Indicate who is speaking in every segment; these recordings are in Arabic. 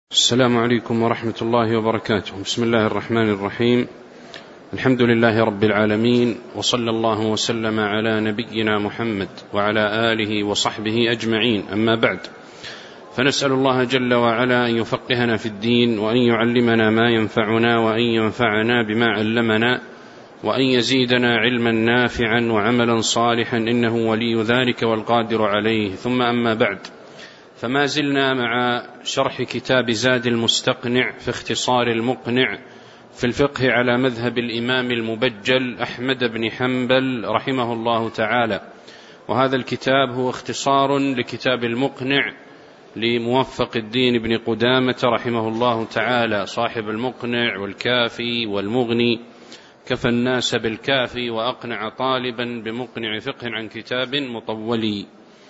Speaker 1: السلام عليكم ورحمة الله وبركاته. بسم الله الرحمن الرحيم. الحمد لله رب العالمين، وصلى الله وسلم على نبينا محمد وعلى آله وصحبه أجمعين، أما بعد، فنسأل الله جل وعلا أن يفقهنا في الدين، وأن يعلمنا ما ينفعنا، وأن ينفعنا بما علمنا، وأن يزيدنا علما نافعا وعملا صالحا، إنه ولي ذلك والقادر عليه. ثم أما بعد، فما زلنا مع شرح كتاب زاد المستقنع في اختصار المقنع في الفقه على مذهب الإمام المبجل أحمد بن حنبل رحمه الله تعالى. وهذا الكتاب هو اختصار لكتاب المقنع لموفق الدين بن قدامة رحمه الله تعالى، صاحب المقنع والكافي والمغني، كفى الناس بالكافي وأقنع طالبا بمقنع فقه عن كتاب مطولي،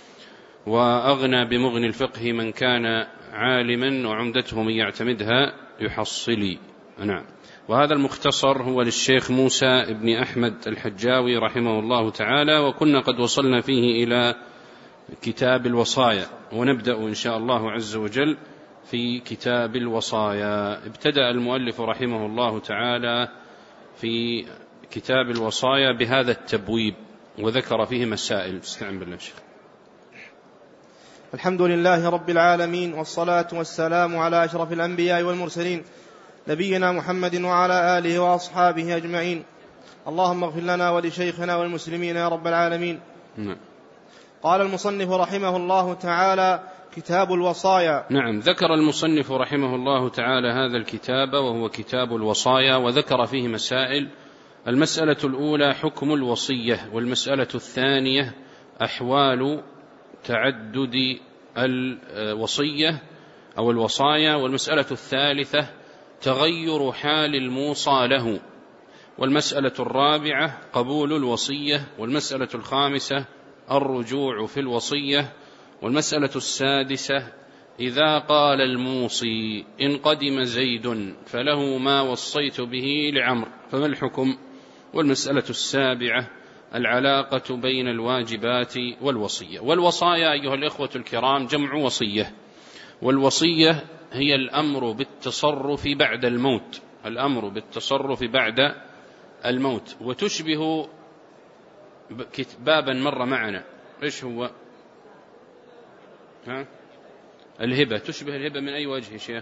Speaker 1: وأغنى بمغني الفقه من كان عالما، وعمدته من يعتمدها يحصلي. نعم. وهذا المختصر هو للشيخ موسى بن أحمد الحجاوي رحمه الله تعالى، وكنا قد وصلنا فيه إلى كتاب الوصايا، ونبدأ إن شاء الله عز وجل في كتاب الوصايا. ابتدأ المؤلف رحمه الله تعالى في كتاب الوصايا بهذا التبويب، وذكر فيه مسائل. استعن بالله شيخ.
Speaker 2: الحمد لله رب العالمين، والصلاة والسلام على أشرف الأنبياء والمرسلين، نبينا محمد وعلى آله وأصحابه أجمعين. اللهم اغفر لنا ولشيخنا والمسلمين يا رب العالمين. قال المصنف رحمه الله تعالى: كتاب الوصايا.
Speaker 1: نعم، ذكر المصنف رحمه الله تعالى هذا الكتاب، وهو كتاب الوصايا، وذكر فيه مسائل. المسألة الأولى حكم الوصية، والمسألة الثانية أحوال تعدد الوصية أو الوصايا، والمسألة الثالثة تغير حال الموصى له، والمسألة الرابعة قبول الوصية، والمسألة الخامسة الرجوع في الوصية، والمسألة السادسة إذا قال الموصي إن قدم زيد فله ما وصيت به لعمر فما الحكم، والمسألة السابعة العلاقة بين الواجبات والوصية. والوصايا أيها الإخوة الكرام جمع وصية، والوصية هي الأمر بالتصرف بعد الموت، الأمر بالتصرف بعد الموت. وتشبه بابا مر معنا، إيش هو؟ الهبة. تشبه الهبة من أي وجه شيخ؟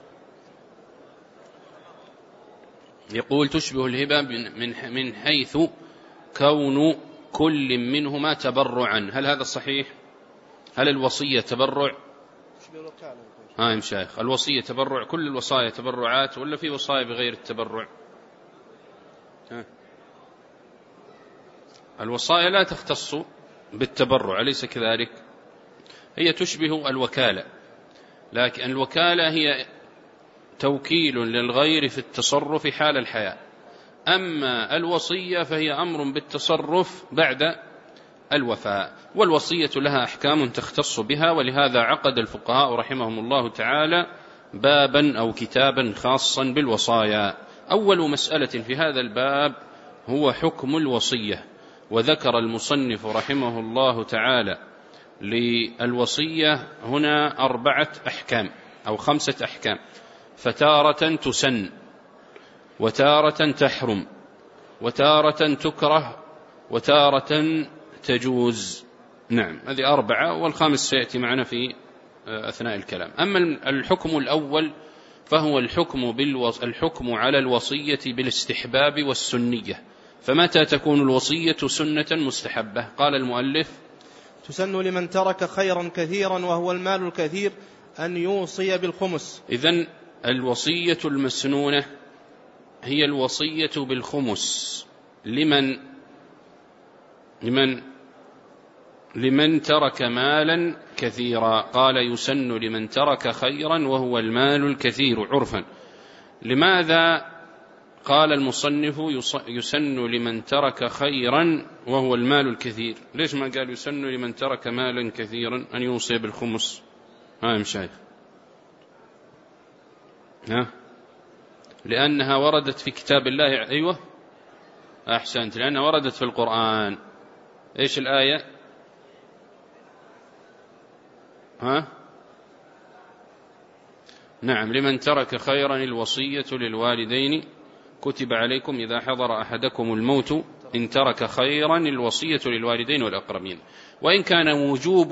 Speaker 1: يقول تشبه الهبة من حيث كون كل منهما تبرعا. هل هذا صحيح؟ هل الوصية تبرع؟ يا مشايخ، الوصية تبرع، كل الوصايا تبرعات، ولا في وصايا بغير التبرع؟ الوصايا لا تختص بالتبرع، أليس كذلك؟ هي تشبه الوكالة، لكن الوكالة هي توكيل للغير في التصرف حال الحياة، أما الوصية فهي أمر بالتصرف بعد الوفاة. والوصية لها أحكام تختص بها، ولهذا عقد الفقهاء رحمهم الله تعالى بابا أو كتابا خاصا بالوصايا. أول مسألة في هذا الباب هو حكم الوصية، وذكر المصنف رحمه الله تعالى للوصية هنا 4 أحكام أو 5 أحكام، فتارة تسن، وتارة تحرم، وتارة تكره، وتارة تجوز. نعم، هذه 4، والخامس سيأتي معنا في أثناء الكلام. أما الحكم الأول فهو الحكم على الوصية بالاستحباب والسنية. فمتى تكون الوصية سنة مستحبة؟ قال المؤلف:
Speaker 2: تسن لمن ترك خيرا كثيرا وهو المال الكثير أن يوصي بالخمس.
Speaker 1: إذن الوصية المسنونة هي الوصية بالخمس لمن ترك مالا كثيرا. قال: يسن لمن ترك خيرا وهو المال الكثير عرفا. لماذا قال المصنف يسن لمن ترك خيرا وهو المال الكثير؟ ليش ما قال يسن لمن ترك مالا كثيرا أن يوصي بالخمس؟ مشايخ، لأنها وردت في كتاب الله. أيوة أحسنت، لأنها وردت في القرآن. إيش الآية؟ نعم، لمن ترك خيرا الوصية للوالدين كتب عليكم إذا حضر أحدكم الموت إن ترك خيرا الوصية للوالدين والأقربين. وإن كان وجوب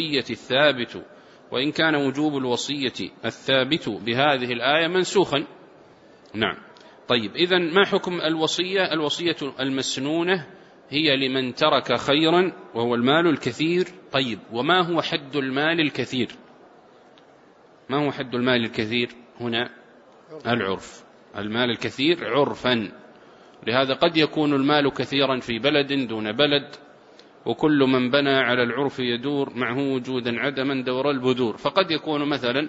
Speaker 1: الوصية الثابت بهذه الآية منسوخا. نعم. طيب، إذن ما حكم الوصية؟ الوصية المسنونة هي لمن ترك خيرا وهو المال الكثير. طيب، وما هو حد المال الكثير؟ ما هو حد المال الكثير هنا؟ العرف. المال الكثير عرفا. لهذا قد يكون المال كثيرا في بلد دون بلد، وكل من بنى على العرف يدور معه وجودا عدما دور البدور. فقد يكون مثلا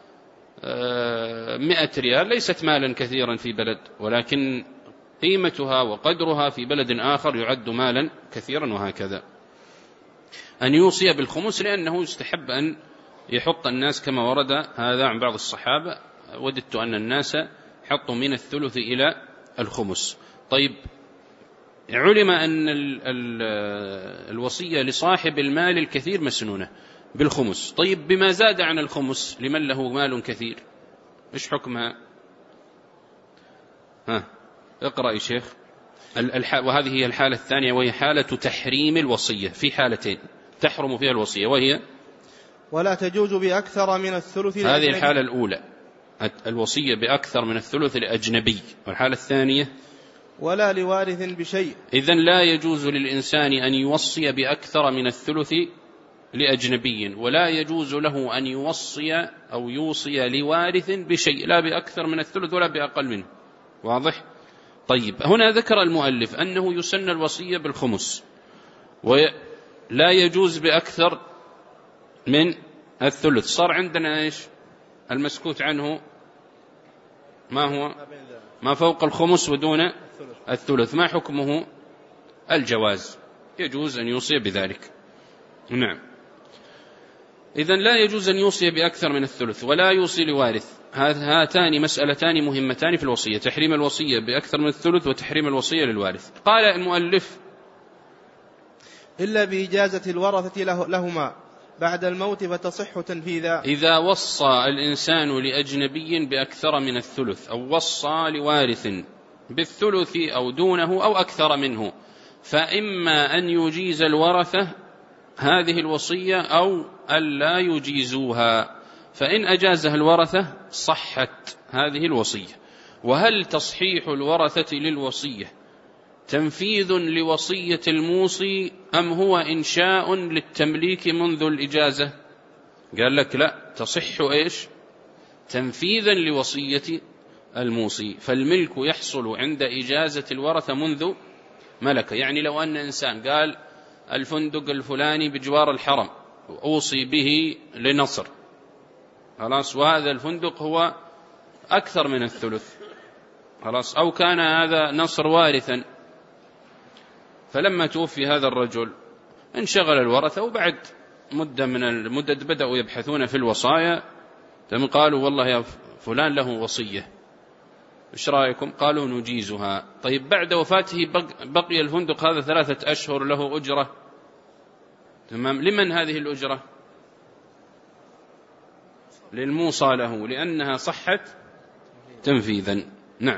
Speaker 1: 100 ريال ليست مالا كثيرا في بلد، ولكن قيمتها وقدرها في بلد آخر يعد مالا كثيرا. وهكذا أن يوصي بالخمس، لأنه يستحب أن يحط الناس كما ورد هذا عن بعض الصحابة: وددت أن الناس حطوا من الثلث إلى الخمس. طيب، علم أن الوصية لصاحب المال الكثير مسنونة بالخمس. طيب، بما زاد عن الخمس لمن له مال كثير إيش حكمها؟ اقرأ يا شيخ. وهذه هي الحالة الثانية، وهي حالة تحريم الوصية. في حالتين تحرم فيها الوصية، وهي
Speaker 2: ولا تجوز بأكثر من الثلث.
Speaker 1: هذه الحالة الأولى، الوصية بأكثر من الثلث لأجنبي. والحالة الثانية
Speaker 2: ولا لوارث بشيء.
Speaker 1: إذن لا يجوز للإنسان أن يوصي بأكثر من الثلث لأجنبي، ولا يجوز له أن يوصي أو يوصي لوارث بشيء، لا بأكثر من الثلث ولا بأقل منه. واضح؟ طيب، هنا ذكر المؤلف أنه يسن الوصية بالخمس، ولا يجوز بأكثر من الثلث. صار عندنا إيش؟ المسكوت عنه ما هو؟ ما فوق الخمس ودون الثلث. ما حكمه؟ الجواز، يجوز أن يوصي بذلك. نعم. إذن لا يجوز أن يوصي بأكثر من الثلث، ولا يوصي لوارث. هاتان مسألتان مهمتان في الوصية: تحريم الوصية بأكثر من الثلث، وتحريم الوصية للوارث. قال المؤلف:
Speaker 2: إلا بإجازة الورثة لهما بعد الموت فتصح تنفيذا.
Speaker 1: إذا وصى الإنسان لأجنبي بأكثر من الثلث، أو وصى لوارث بالثلث أو دونه أو أكثر منه، فإما أن يجيز الورثة هذه الوصية أو ألا يجيزوها. فإن أجازها الورثة صحت هذه الوصية. وهل تصحيح الورثة للوصية تنفيذ لوصية الموصي، أم هو إنشاء للتمليك منذ الإجازة؟ قال لك لا، تصح إيش؟ تنفيذا لوصية الموصي. فالملك يحصل عند إجازة الورثة منذ ملكه. يعني لو أن إنسان قال: الفندق الفلاني بجوار الحرم أوصي به لنصر، خلاص، وهذا الفندق هو أكثر من الثلث، خلاص، أو كان هذا نصر وارثا، فلما توفي هذا الرجل انشغل الورثة، وبعد مدة من المدة بدأوا يبحثون في الوصايا، قالوا: والله يا فلان له وصية، إيش رأيكم؟ قالوا: نجيزها. طيب، بعد وفاته بقي الفندق هذا 3 أشهر له أجرة، تمام. لمن هذه الأجرة؟ للموصى له، لأنها صحت تنفيذا. نعم.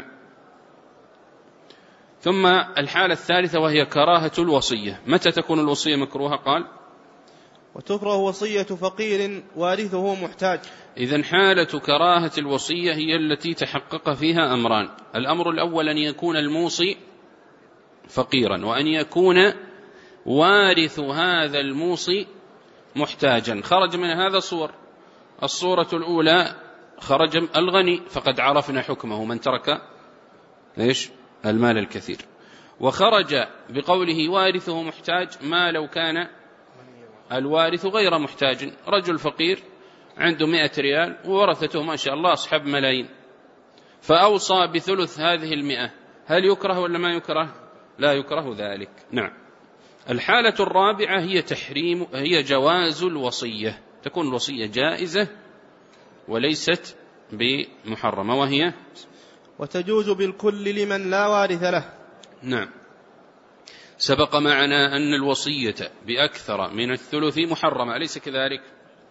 Speaker 1: ثم الحالة الثالثة، وهي كراهة الوصية. متى تكون الوصية مكروهة؟ قال:
Speaker 2: وتكره وصية فقير وارثه محتاج.
Speaker 1: إذن حالة كراهة الوصية هي التي تحقق فيها أمران: الأمر الأول أن يكون الموصي فقيرا، وأن يكون وارث هذا الموصي محتاجا. خرج من هذا صور: الصورة الأولى خرج الغني، فقد عرفنا حكمه، من ترك إيش؟ المال الكثير. وخرج بقوله وارثه محتاج ما لو كان الوارث غير محتاج، رجل فقير عنده 100 ريال وورثته ما شاء الله أصحاب ملايين، فأوصى بثلث هذه 100، هل يكره ولا ما يكره؟ لا يكره ذلك. نعم. الحالة الرابعة هي جواز الوصية، تكون الوصية جائزة وليست بمحرمة، وهي
Speaker 2: وتجوز بالكل لمن لا وارث له.
Speaker 1: نعم. سبق معنا أن الوصية بأكثر من الثلث محرمة، أليس كذلك؟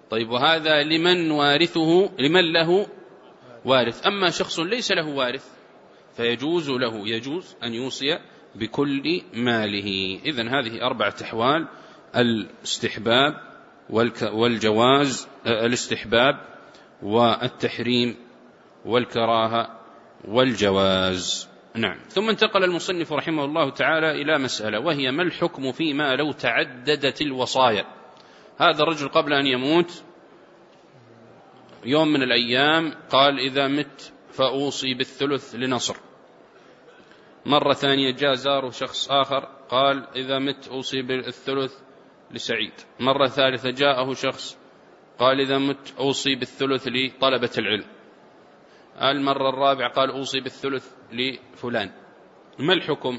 Speaker 1: طيب وهذا لمن وارثه، لمن له وارث. أما شخص ليس له وارث فيجوز له، يجوز أن يوصي بكل ماله. إذن هذه 4 أحوال: الاستحباب والجواز، الاستحباب والتحريم والكراهة والجواز. نعم. ثم انتقل المصنف رحمه الله تعالى إلى مسألة، وهي ما الحكم فيما لو تعددت الوصايا. هذا الرجل قبل أن يموت يوم من الأيام قال إذا مت فأوصي بالثلث لنصر. مرة ثانية جاء زاره شخص آخر قال إذا مت أوصي بالثلث لسعيد. مرة ثالثة جاءه شخص قال إذا مت أوصي بالثلث لطلبة العلم. المرة الرابعة قال أوصي بالثلث لفلان. ما الحكم؟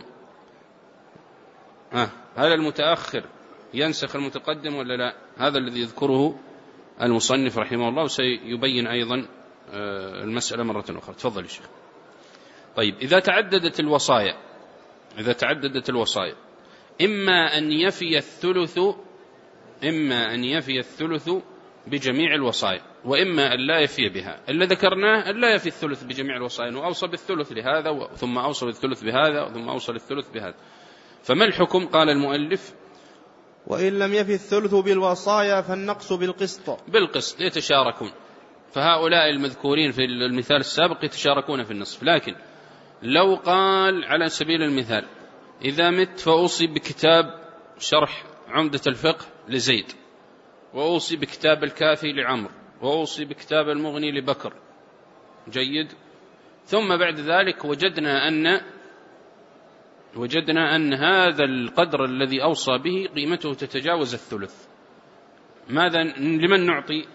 Speaker 1: هل المتأخر ينسخ المتقدم ولا لا؟ هذا الذي يذكره المصنف رحمه الله، وسيبين أيضا المسألة مرة أخرى. تفضل يا شيخ. طيب إذا تعددت الوصايا إما أن يفي الثلث بجميع الوصايا، وإما أن لا يفي بها. اللي ذكرناه أن لا يفي الثلث بجميع الوصايا، وأوصى بالثلث لهذا ثم أوصى بالثلث بهذا ثم أوصى بالثلث بهذا. فما الحكم؟ قال المؤلف:
Speaker 2: وإن لم يفي الثلث بالوصايا فالنقص بالقسط
Speaker 1: يتشاركون. فهؤلاء المذكورين في المثال السابق يتشاركون في النصف. لكن لو قال على سبيل المثال إذا مت فأوصي بكتاب شرح عمدة الفقه لزيد، وأوصي بكتاب الكافي لعمر، وأوصي بكتاب المغني لبكر، جيد، ثم بعد ذلك وجدنا أن هذا القدر الذي أوصى به قيمته تتجاوز الثلث، ماذا لمن نعطي؟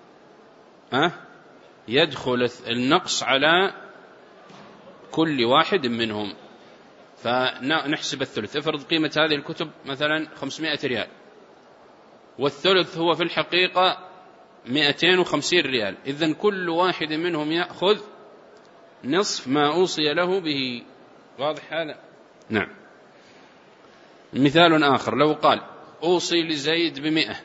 Speaker 1: يدخل النقص على كل واحد منهم، فنحسب الثلث. افرض قيمة هذه الكتب مثلا 500 ريال، والثلث هو في الحقيقة 250 ريال، إذن كل واحد منهم يأخذ نصف ما أوصي له به. واضح هذا؟ نعم. مثال آخر، لو قال أوصي لزيد ب100،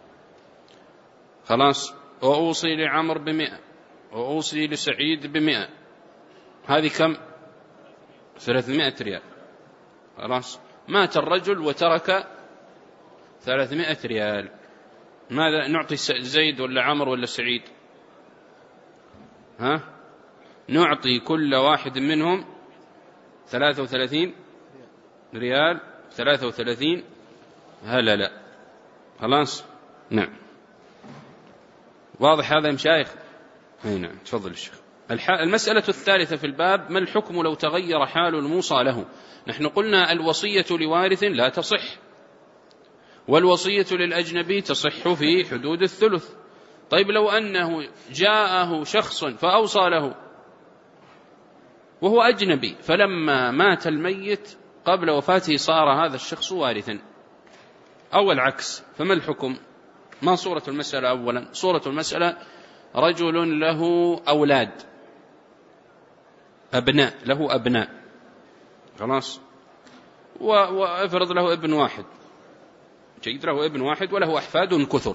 Speaker 1: خلاص، وأوصي لعمر ب100، وأوصي لسعيد ب100، هذه كم؟ 300 ريال. خلاص، مات الرجل وترك 300 ريال. ماذا نعطي زيد ولا عمر ولا سعيد؟ نعطي كل واحد منهم 33 ريال، 33 هللة. خلاص؟ نعم. واضح هذا يا مشايخ؟ نعم. تفضل الشيخ. المسألة الثالثة في الباب: ما الحكم لو تغير حال الموصى له؟ نحن قلنا الوصية لوارث لا تصح، والوصية للأجنبي تصح في حدود الثلث. طيب لو أنه جاءه شخص فأوصى له وهو أجنبي، فلما مات الميت قبل وفاته صار هذا الشخص وارثا، أو العكس، فما الحكم؟ ما صورة المسألة؟ أولا صورة المسألة: رجل له أولاد، له أبناء، خلاص، وافرض له ابن واحد، جيد، له ابن واحد وله أحفاد كثر،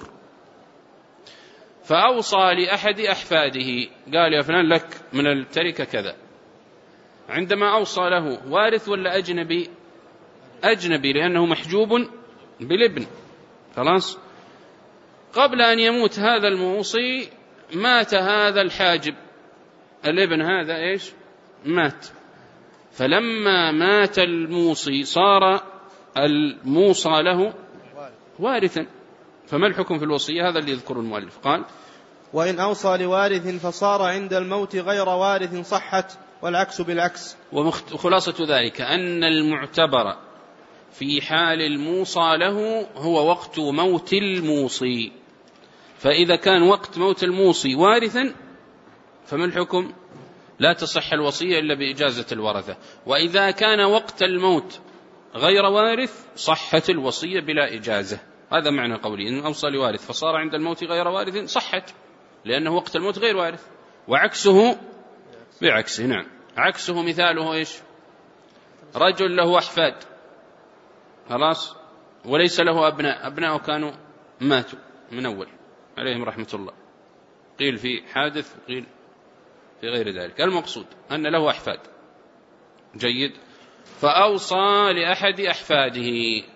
Speaker 1: فأوصى لأحد أحفاده قال يا فلان لك من التركة كذا. عندما أوصى له وارث ولا أجنبي؟ أجنبي، لأنه محجوب بالابن. خلاص، قبل أن يموت هذا الموصي مات هذا الحاجب، الابن هذا إيش؟ مات. فلما مات الموصي صار الموصى له وارثا. فما الحكم في الوصية؟ هذا اللي يذكر المؤلف. قال:
Speaker 2: وإن أوصى لوارث فصار عند الموت غير وارث صحت، والعكس بالعكس.
Speaker 1: وخلاصة ذلك أن المعتبر في حال الموصى له هو وقت موت الموصي، فإذا كان وقت موت الموصي وارثا فما الحكم؟ لا تصح الوصية إلا بإجازة الورثة. وإذا كان وقت الموت غير وارث صحت الوصية بلا إجازة. هذا معنى قولي إن أوصى لوارث فصار عند الموت غير وارث صحت، لأنه وقت الموت غير وارث. وعكسه بعكسه. نعم. عكسه مثاله إيش؟ رجل له أحفاد، خلاص، وليس له أبناء، أبناءه كانوا ماتوا من أول، عليهم رحمة الله، قيل في حادث وقيل في غير ذلك. المقصود أن له أحفاد. جيد. فأوصى لأحد أحفاده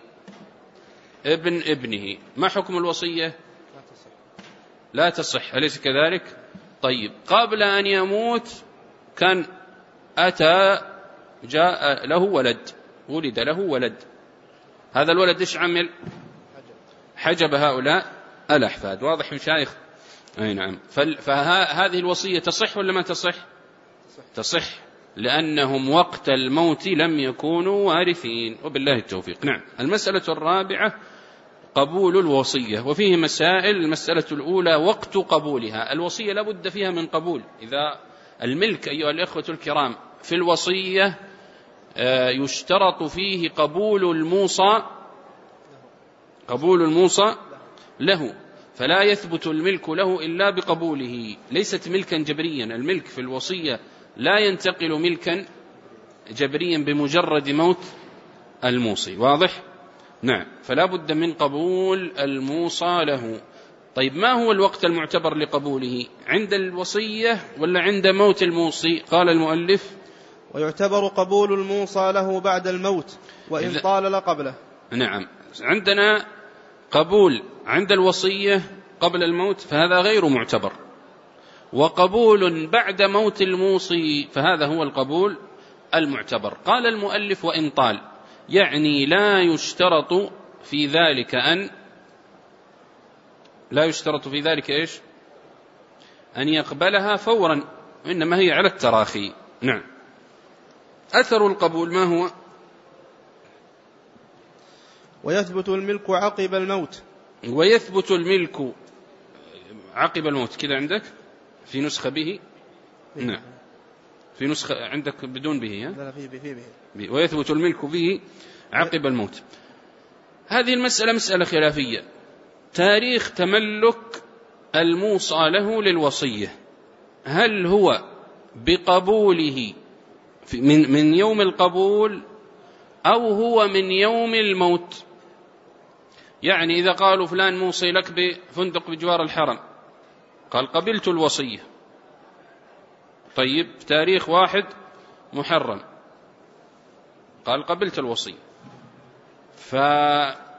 Speaker 1: ابن ابنه، ما حكم الوصية؟ لا تصح، أليس كذلك؟ طيب، قبل أن يموت كان جاء له ولد، ولد له ولد، هذا الولد إيش عمل؟ حجب هؤلاء الأحفاد. واضح مشايخ؟ أي نعم. فهذه الوصية تصح ولا ما تصح؟ تصح، لأنهم وقت الموت لم يكونوا وارثين، وبالله التوفيق. نعم. المسألة الرابعة قبول الوصية، وفيه مسائل. المسألة الأولى وقت قبولها. الوصية لا بد فيها من قبول. إذا الملك أيها الأخوة الكرام في الوصية يشترط فيه قبول الموصى له، فلا يثبت الملك له إلا بقبوله. ليست ملكا جبريا، الملك في الوصية لا ينتقل ملكا جبريا بمجرد موت الموصي. واضح؟ نعم. فلا بد من قبول الموصى له. طيب، ما هو الوقت المعتبر لقبوله؟ عند الوصية ولا عند موت الموصي؟ قال المؤلف:
Speaker 2: ويعتبر قبول الموصى له بعد الموت وإن طال قبله.
Speaker 1: نعم. عندنا قبول عند الوصية قبل الموت فهذا غير معتبر، وقبول بعد موت الموصي فهذا هو القبول المعتبر. قال المؤلف: وإن طال، يعني لا يشترط في ذلك إيش؟ أن يقبلها فورا، إنما هي على التراخي. نعم. أثر القبول ما هو؟
Speaker 2: ويثبت الملك عقب الموت.
Speaker 1: ويثبت الملك عقب الموت، كذا عندك في نسخة به؟ نعم. في نسخة عندك بدون به؟
Speaker 2: لا، في به.
Speaker 1: ويثبت الملك به عقب الموت. هذه المسألة مسألة خلافية. تاريخ تملك الموصى له للوصية، هل هو بقبوله من يوم القبول أو هو من يوم الموت؟ يعني إذا قالوا فلان موصي لك بفندق بجوار الحرم، قال قبلت الوصية، طيب تاريخ 1 محرم قال قبلت الوصية، فبعد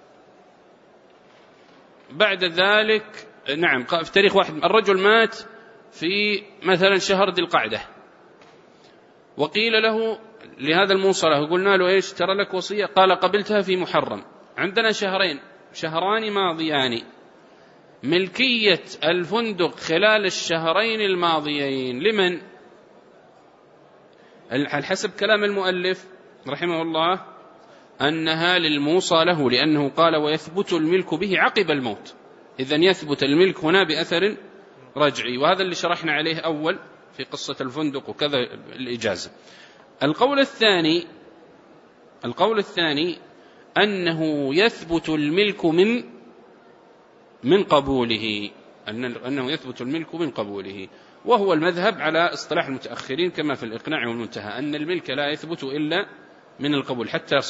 Speaker 1: ذلك نعم في تاريخ 1 الرجل مات في مثلا شهر ذي القعدة، وقيل له لهذا الموصى له قلنا له إيش ترى لك وصية، قال قبلتها في محرم. عندنا شهران ماضيان، ملكية الفندق خلال الشهرين الماضيين لمن؟ حسب كلام المؤلف رحمه الله أنها للموصى له، لأنه قال ويثبت الملك به عقب الموت، إذن يثبت الملك هنا بأثر رجعي، وهذا اللي شرحنا عليه أول في قصة الفندق وكذا الإجازة. القول الثاني أنه يثبت الملك من قبوله، أنه يثبت الملك من قبوله، وهو المذهب على اصطلاح المتأخرين كما في الإقناع والمنتهى، أن الملك لا يثبت إلا من القبول.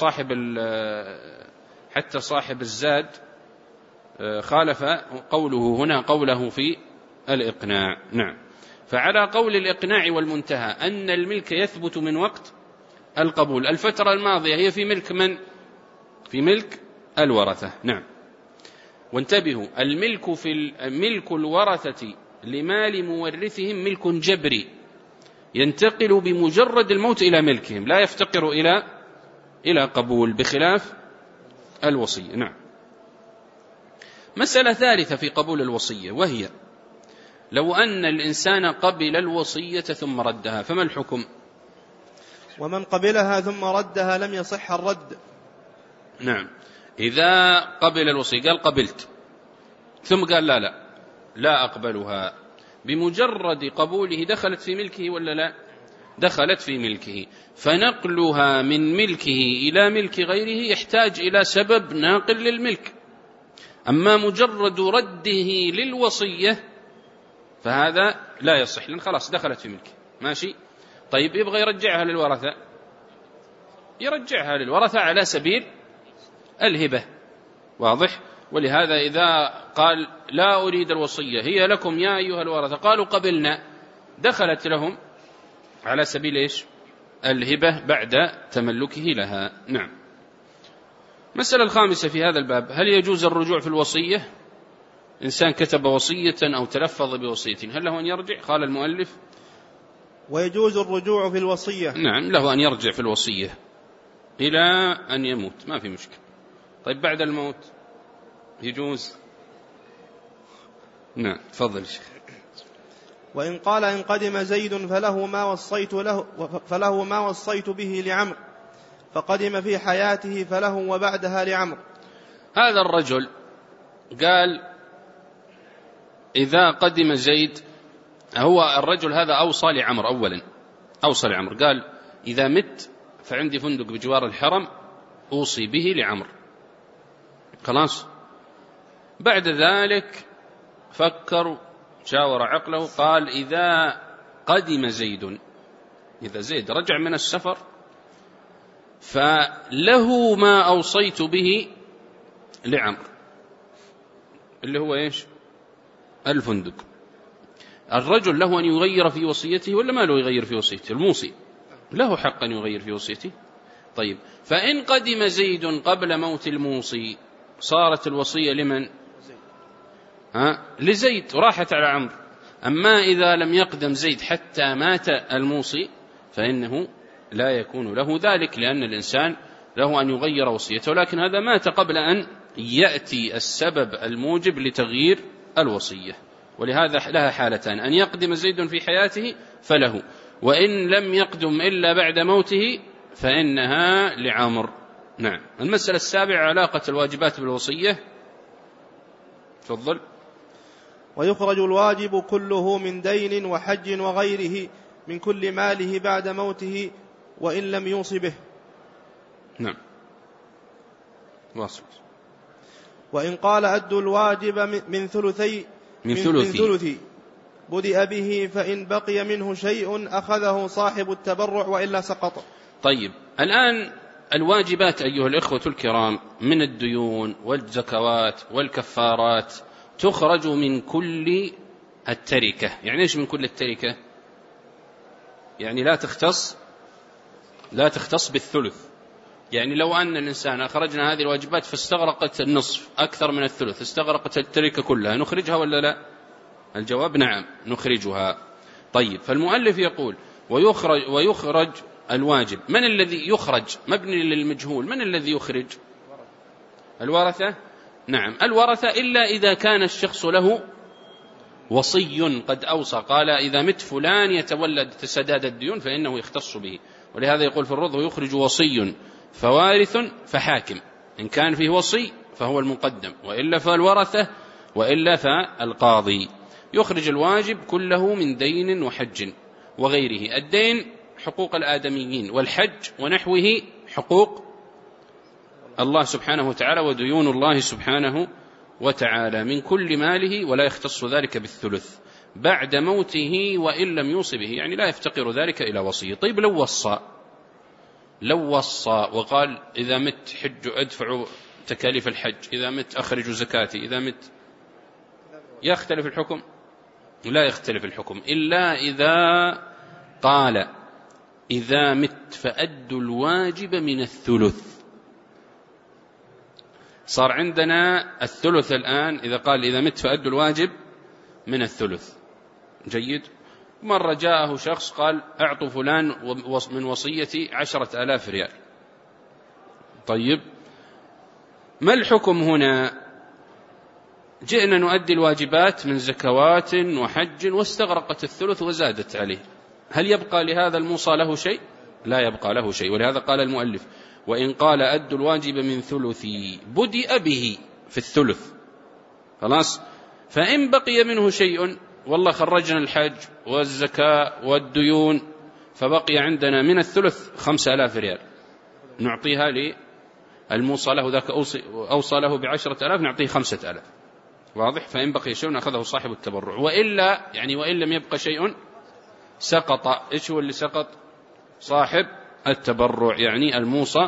Speaker 1: حتى صاحب الزاد خالف قوله هنا قوله في الإقناع. نعم. فعلى قول الإقناع والمنتهى أن الملك يثبت من وقت القبول. الفترة الماضية هي في ملك من؟ في ملك الورثة. نعم. وانتبهوا، ملك الورثة لمال مورثهم ملك جبري ينتقل بمجرد الموت إلى ملكهم، لا يفتقر إلى قبول، بخلاف الوصية. نعم. مسألة ثالثة في قبول الوصية، وهي لو أن الإنسان قبل الوصية ثم ردها فما الحكم؟
Speaker 2: ومن قبلها ثم ردها لم يصح الرد.
Speaker 1: نعم. إذا قبل الوصية قال قبلت، ثم قال لا أقبلها، بمجرد قبوله دخلت في ملكه ولا لا؟ دخلت في ملكه، فنقلها من ملكه إلى ملك غيره يحتاج إلى سبب ناقل للملك. أما مجرد رده للوصية فهذا لا يصح، لأن خلاص دخلت في ملكه. ماشي. طيب يبغى يرجعها للورثة، يرجعها للورثة على سبيل الهبة. واضح. ولهذا إذا قال لا أريد الوصية هي لكم يا أيها الورثة قالوا قبلنا، دخلت لهم على سبيل إيش؟ الهبة بعد تملكه لها. نعم. مسألة الخامسة في هذا الباب: هل يجوز الرجوع في الوصية؟ إنسان كتب وصية أو تلفظ بوصية، هل له أن يرجع؟ قال المؤلف:
Speaker 2: ويجوز الرجوع في الوصية.
Speaker 1: نعم، له أن يرجع في الوصية إلى أن يموت، ما في مشكلة. طيب بعد الموت يجوز؟ نعم، تفضل شيخ.
Speaker 2: وإن قال إن قدم زيد فله ما وصيت به لعمرو، فقدم في حياته فله وبعدها لعمرو.
Speaker 1: هذا الرجل قال إذا قدم زيد، هو الرجل هذا أوصى لعمرو، أولا أوصى لعمرو، قال إذا مت فعندي فندق بجوار الحرم أوصي به لعمرو، خلاص. بعد ذلك فكر، شاور عقله، قال إذا قدم زيد، إذا زيد رجع من السفر فله ما أوصيت به لعمرو، اللي هو إيش؟ الفندق. الرجل له أن يغير في وصيته ولا ما له يغير في وصيته؟ الموصي له حق أن يغير في وصيته. طيب، فإن قدم زيد قبل موت الموصي صارت الوصية لمن؟ لزيد، وراحت على عمرو. أما إذا لم يقدم زيد حتى مات الموصي فإنه لا يكون له ذلك، لأن الإنسان له أن يغير وصيته، ولكن هذا مات قبل أن يأتي السبب الموجب لتغيير الوصية. ولهذا لها حالتان: أن يقدم زيد في حياته فله، وإن لم يقدم إلا بعد موته فإنها لعمرو. نعم. المسألة السابعة: علاقة الواجبات بالوصية. تفضل.
Speaker 2: ويخرج الواجب كله من دين وحج وغيره من كل ماله بعد موته وإن لم يوص به.
Speaker 1: نعم، واصل.
Speaker 2: وإن قال أدوا الواجب من ثلثي بدأ به، فإن بقي منه شيء أخذه صاحب التبرع وإلا سقط.
Speaker 1: طيب، الآن الواجبات أيها الإخوة الكرام من الديون والزكوات والكفارات تخرج من كل التركة. يعني إيش من كل التركة؟ يعني لا تختص بالثلث. يعني لو أن الإنسان أخرجنا هذه الواجبات فاستغرقت النصف أكثر من الثلث، استغرقت التركة كلها، نخرجها ولا لا؟ الجواب نعم، نخرجها. طيب، فالمؤلف يقول ويخرج الواجب. من الذي يخرج؟ مبني للمجهول. من الذي يخرج؟ الورثة. نعم، الورثة، إلا إذا كان الشخص له وصي قد أوصى، قال إذا مت فلان يتولد سداد الديون فإنه يختص به. ولهذا يقول في الرضا: يخرج وصي فوارث فحاكم. إن كان فيه وصي فهو المقدم، وإلا فالورثة، وإلا فالقاضي. يخرج الواجب كله من دين وحج وغيره. الدين حقوق الآدميين، والحج ونحوه حقوق الله سبحانه وتعالى وديون الله سبحانه وتعالى من كل ماله، ولا يختص ذلك بالثلث بعد موته وإن لم يوص به، يعني لا يفتقر ذلك إلى وصية. طيب، لو وصى وقال إذا مت حج أدفع تكاليف الحج، إذا مت أخرج زكاتي، إذا مت، يختلف الحكم؟ لا يختلف الحكم، إلا إذا قال إذا مت فأدوا الواجب من الثلث. صار عندنا الثلث الآن، إذا قال إذا مت فأدوا الواجب من الثلث. جيد. مرة جاءه شخص قال أعطوا فلان من وصيتي 10,000 ريال. طيب، ما الحكم هنا؟ جئنا نؤدي الواجبات من زكوات وحج واستغرقت الثلث وزادت عليه، هل يبقى لهذا الموصى له شيء؟ لا يبقى له شيء. ولهذا قال المؤلف: وإن قال أدوا الواجب من ثلثي بدأ به في الثلث، خلاص. فإن بقي منه شيء، والله خرجنا الحج والزكاة والديون فبقي عندنا من الثلث 5,000 ريال، نعطيها للموصى له، ذاك أوصى له ب10,000 نعطيه 5,000. واضح؟ فإن بقي شيء أخذه صاحب التبرع، وإلا يعني وإن لم يبقى شيء سقط. إيش هو اللي سقط؟ صاحب التبرع، يعني الموصى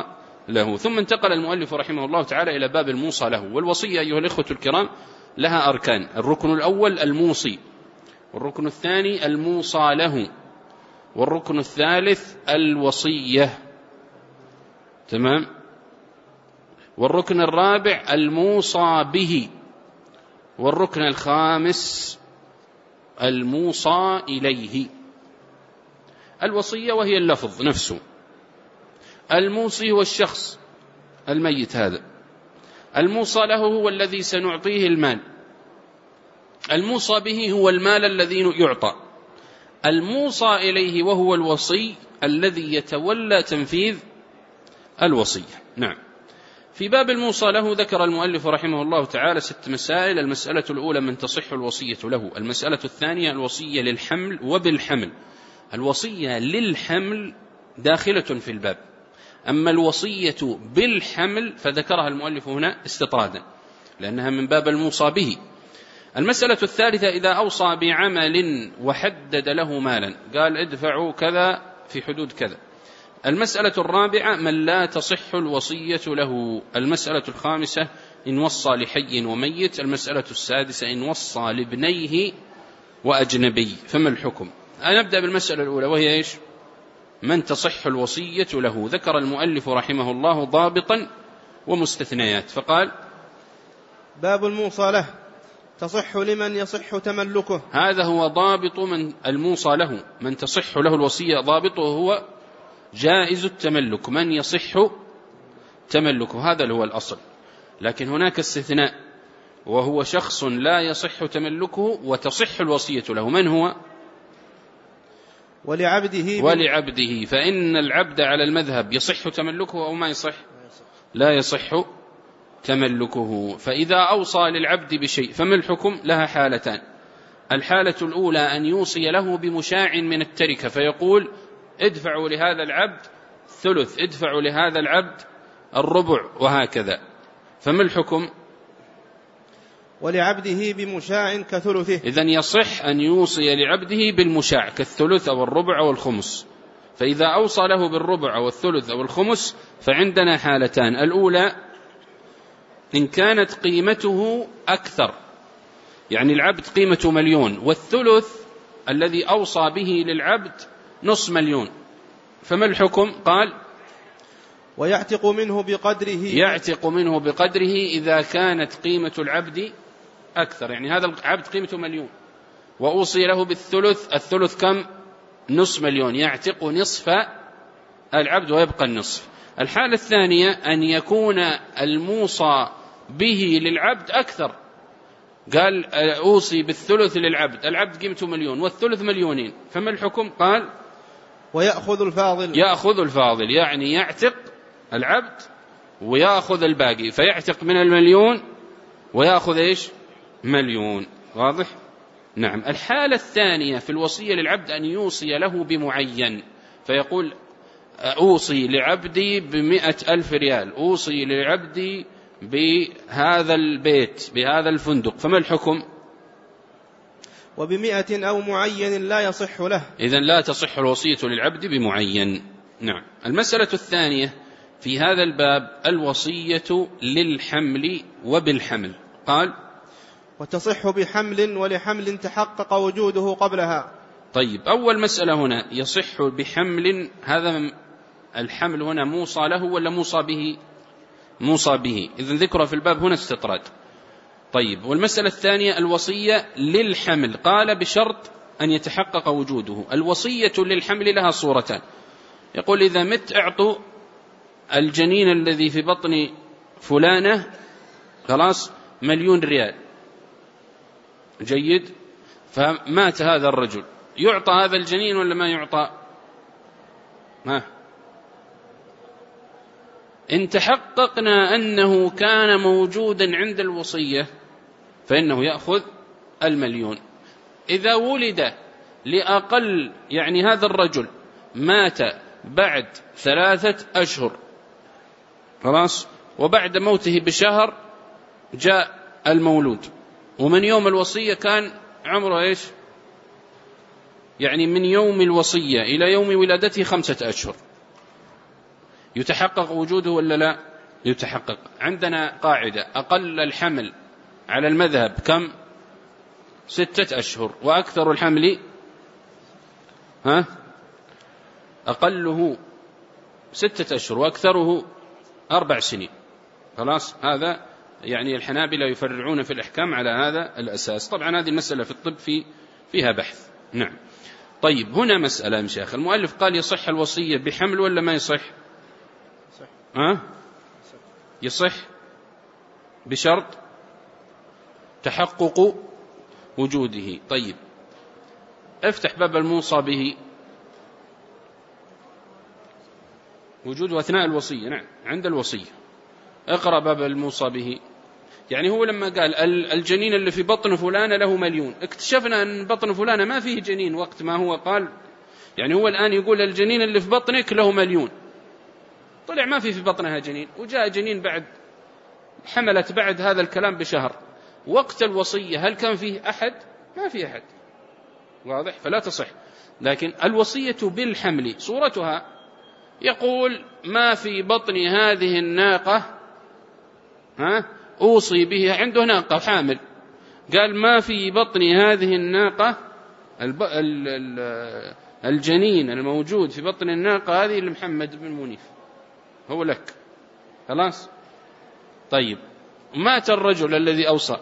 Speaker 1: له. ثم انتقل المؤلف رحمه الله تعالى إلى باب الموصى له. والوصية أيها الإخوة الكرام لها أركان: الركن الأول الموصي، والركن الثاني الموصى له، والركن الثالث الوصية، تمام، والركن الرابع الموصى به، والركن الخامس الموصى إليه. الوصية وهي اللفظ نفسه، الموصي هو الشخص الميت هذا، الموصى له هو الذي سنعطيه المال، الموصى به هو المال الذي يعطى، الموصى إليه وهو الوصي الذي يتولى تنفيذ الوصية. نعم. في باب الموصى له ذكر المؤلف رحمه الله تعالى 6 مسائل. المسألة الأولى من تصح الوصية له. المسألة الثانية الوصية للحمل وبالحمل. الوصية للحمل داخلة في الباب، أما الوصية بالحمل فذكرها المؤلف هنا استطرادا لأنها من باب الموصى به. المسألة الثالثة إذا أوصى بعمل وحدد له مالا، قال ادفعوا كذا في حدود كذا. المسألة الرابعة من لا تصح الوصية له. المسألة الخامسة إن وصى لحي وميت. المسألة السادسة إن وصى لابنيه وأجنبي فما الحكم. نبدأ بالمسألة الأولى وهي إيش؟ من تصح الوصية له. ذكر المؤلف رحمه الله ضابطا ومستثنيات فقال:
Speaker 2: باب الموصى له تصح لمن يصح تملكه.
Speaker 1: هذا هو ضابط من الموصى له، من تصح له الوصية. ضابطه هو جائز التملك، من يصح تملكه، هذا هو الأصل. لكن هناك استثناء وهو شخص لا يصح تملكه وتصح الوصية له. من هو؟ ولعبده. فإن العبد على المذهب يصح تملكه أو ما يصح؟ لا يصح تملكه. فإذا أوصى للعبد بشيء فما الحكم؟ لها حالتان. الحالة الأولى أن يوصي له بمشاع من التركة، فيقول ادفعوا لهذا العبد ثلث، ادفعوا لهذا العبد الربع، وهكذا. فما الحكم؟
Speaker 2: ولعبده بمشاع كثلثه.
Speaker 1: إذن يصح أن يوصي لعبده بالمشاع كالثلث أو الربع أو الخمس. فإذا أوصى له بالربع أو الثلث أو الخمس فعندنا حالتان: الأولى إن كانت قيمته أكثر، يعني العبد قيمته 1,000,000 والثلث الذي أوصى به للعبد 500,000، فما الحكم؟ قال:
Speaker 2: ويعتق منه بقدره.
Speaker 1: يعتق منه بقدره إذا كانت قيمة العبد أكثر، يعني هذا العبد قيمته 1,000,000 وأوصي له بالثلث، الثلث كم؟ 500,000، يعتق نصف العبد ويبقى النصف. الحالة الثانية أن يكون الموصى به للعبد أكثر، قال أوصي بالثلث للعبد، العبد قيمته 1,000,000 والثلث 2,000,000، فما الحكم؟ قال:
Speaker 2: ويأخذ الفاضل.
Speaker 1: يأخذ الفاضل، يعني يعتق العبد ويأخذ الباقي، فيعتق من 1,000,000 ويأخذ إيش؟ 1,000,000. واضح؟ نعم. الحالة الثانية في الوصية للعبد أن يوصي له بمعين، فيقول أوصي لعبدي ب100,000 ريال، أوصي لعبدي بهذا البيت بهذا الفندق، فما الحكم؟
Speaker 2: وب100 أو معين لا يصح له.
Speaker 1: إذن لا تصح الوصية للعبد بمعين. نعم. المسألة الثانية في هذا الباب الوصية للحمل وبالحمل. قال:
Speaker 2: وتصح بحمل ولحمل تحقق وجوده قبلها.
Speaker 1: طيب، أول مسألة هنا يصح بحمل، هذا الحمل هنا موصى له ولا موصى به؟ موصى به، إذن ذكره في الباب هنا استطراد. طيب، والمسألة الثانية الوصية للحمل، قال بشرط أن يتحقق وجوده. الوصية للحمل لها صورتان، يقول إذا مت اعطوا الجنين الذي في بطن فلانة خلاص 1,000,000 ريال. جيد. فمات هذا الرجل، يعطى هذا الجنين ولا ما يعطى؟ ما إن تحققنا أنه كان موجودا عند الوصية فإنه يأخذ 1,000,000. إذا ولد لأقل، يعني هذا الرجل مات بعد 3 أشهر خلاص، وبعد موته بشهر جاء المولود، ومن يوم الوصية كان عمره إيش؟ يعني من يوم الوصية إلى يوم ولادته 5 أشهر. يتحقق وجوده ولا لا؟ يتحقق. عندنا قاعدة: أقل الحمل على المذهب كم؟ 6 أشهر. وأكثر الحمل أقله 6 أشهر وأكثره 4 سنين. خلاص، هذا يعني الحنابلة يفرعون في الأحكام على هذا الأساس. طبعا هذه المسألة في الطب فيها بحث. نعم. طيب، هنا مسألة يا شيخ، المؤلف قال يصح الوصية بحمل ولا ما يصح؟ يصح بشرط تحقق وجوده. طيب، افتح باب الموصى به، وجوده أثناء الوصية. نعم، عند الوصية. اقرأ باب الموصى به. يعني هو لما قال الجنين اللي في بطن فلانة له 1,000,000، اكتشفنا أن بطن فلانة ما فيه جنين وقت ما هو قال. يعني هو الآن يقول الجنين اللي في بطنك له 1,000,000، طلع ما في بطنها جنين، وجاء جنين بعد، حملت بعد هذا الكلام بشهر. وقت الوصية هل كان فيه أحد؟ ما في أحد. واضح؟ فلا تصح. لكن الوصية بالحمل صورتها يقول ما في بطن هذه الناقة أوصي بها. عنده ناقة حامل، قال ما في بطن هذه الناقة الجنين الموجود في بطن الناقة هذه لمحمد بن منيف، هو لك. خلاص. طيب، مات الرجل الذي أوصى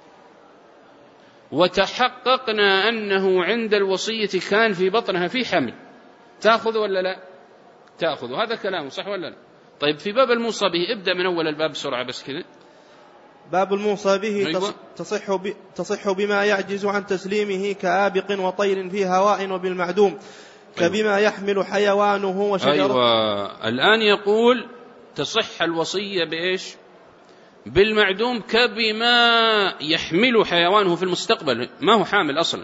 Speaker 1: وتحققنا أنه عند الوصية كان في بطنها في حمل، تأخذ ولا لا؟ تأخذ. هذا كلامه صح ولا لا؟ طيب، في باب الموصى به ابدأ من أول الباب بسرعة بس كذا.
Speaker 2: باب الموصى به تصح بما يعجز عن تسليمه كآبق وطير في هواء وبالمعدوم كبما يحمل حيوانه وشجرة.
Speaker 1: أيوة. الآن يقول تصح الوصية بإيش؟ بالمعدوم كبما يحمل حيوانه في المستقبل، ما هو حامل أصلا.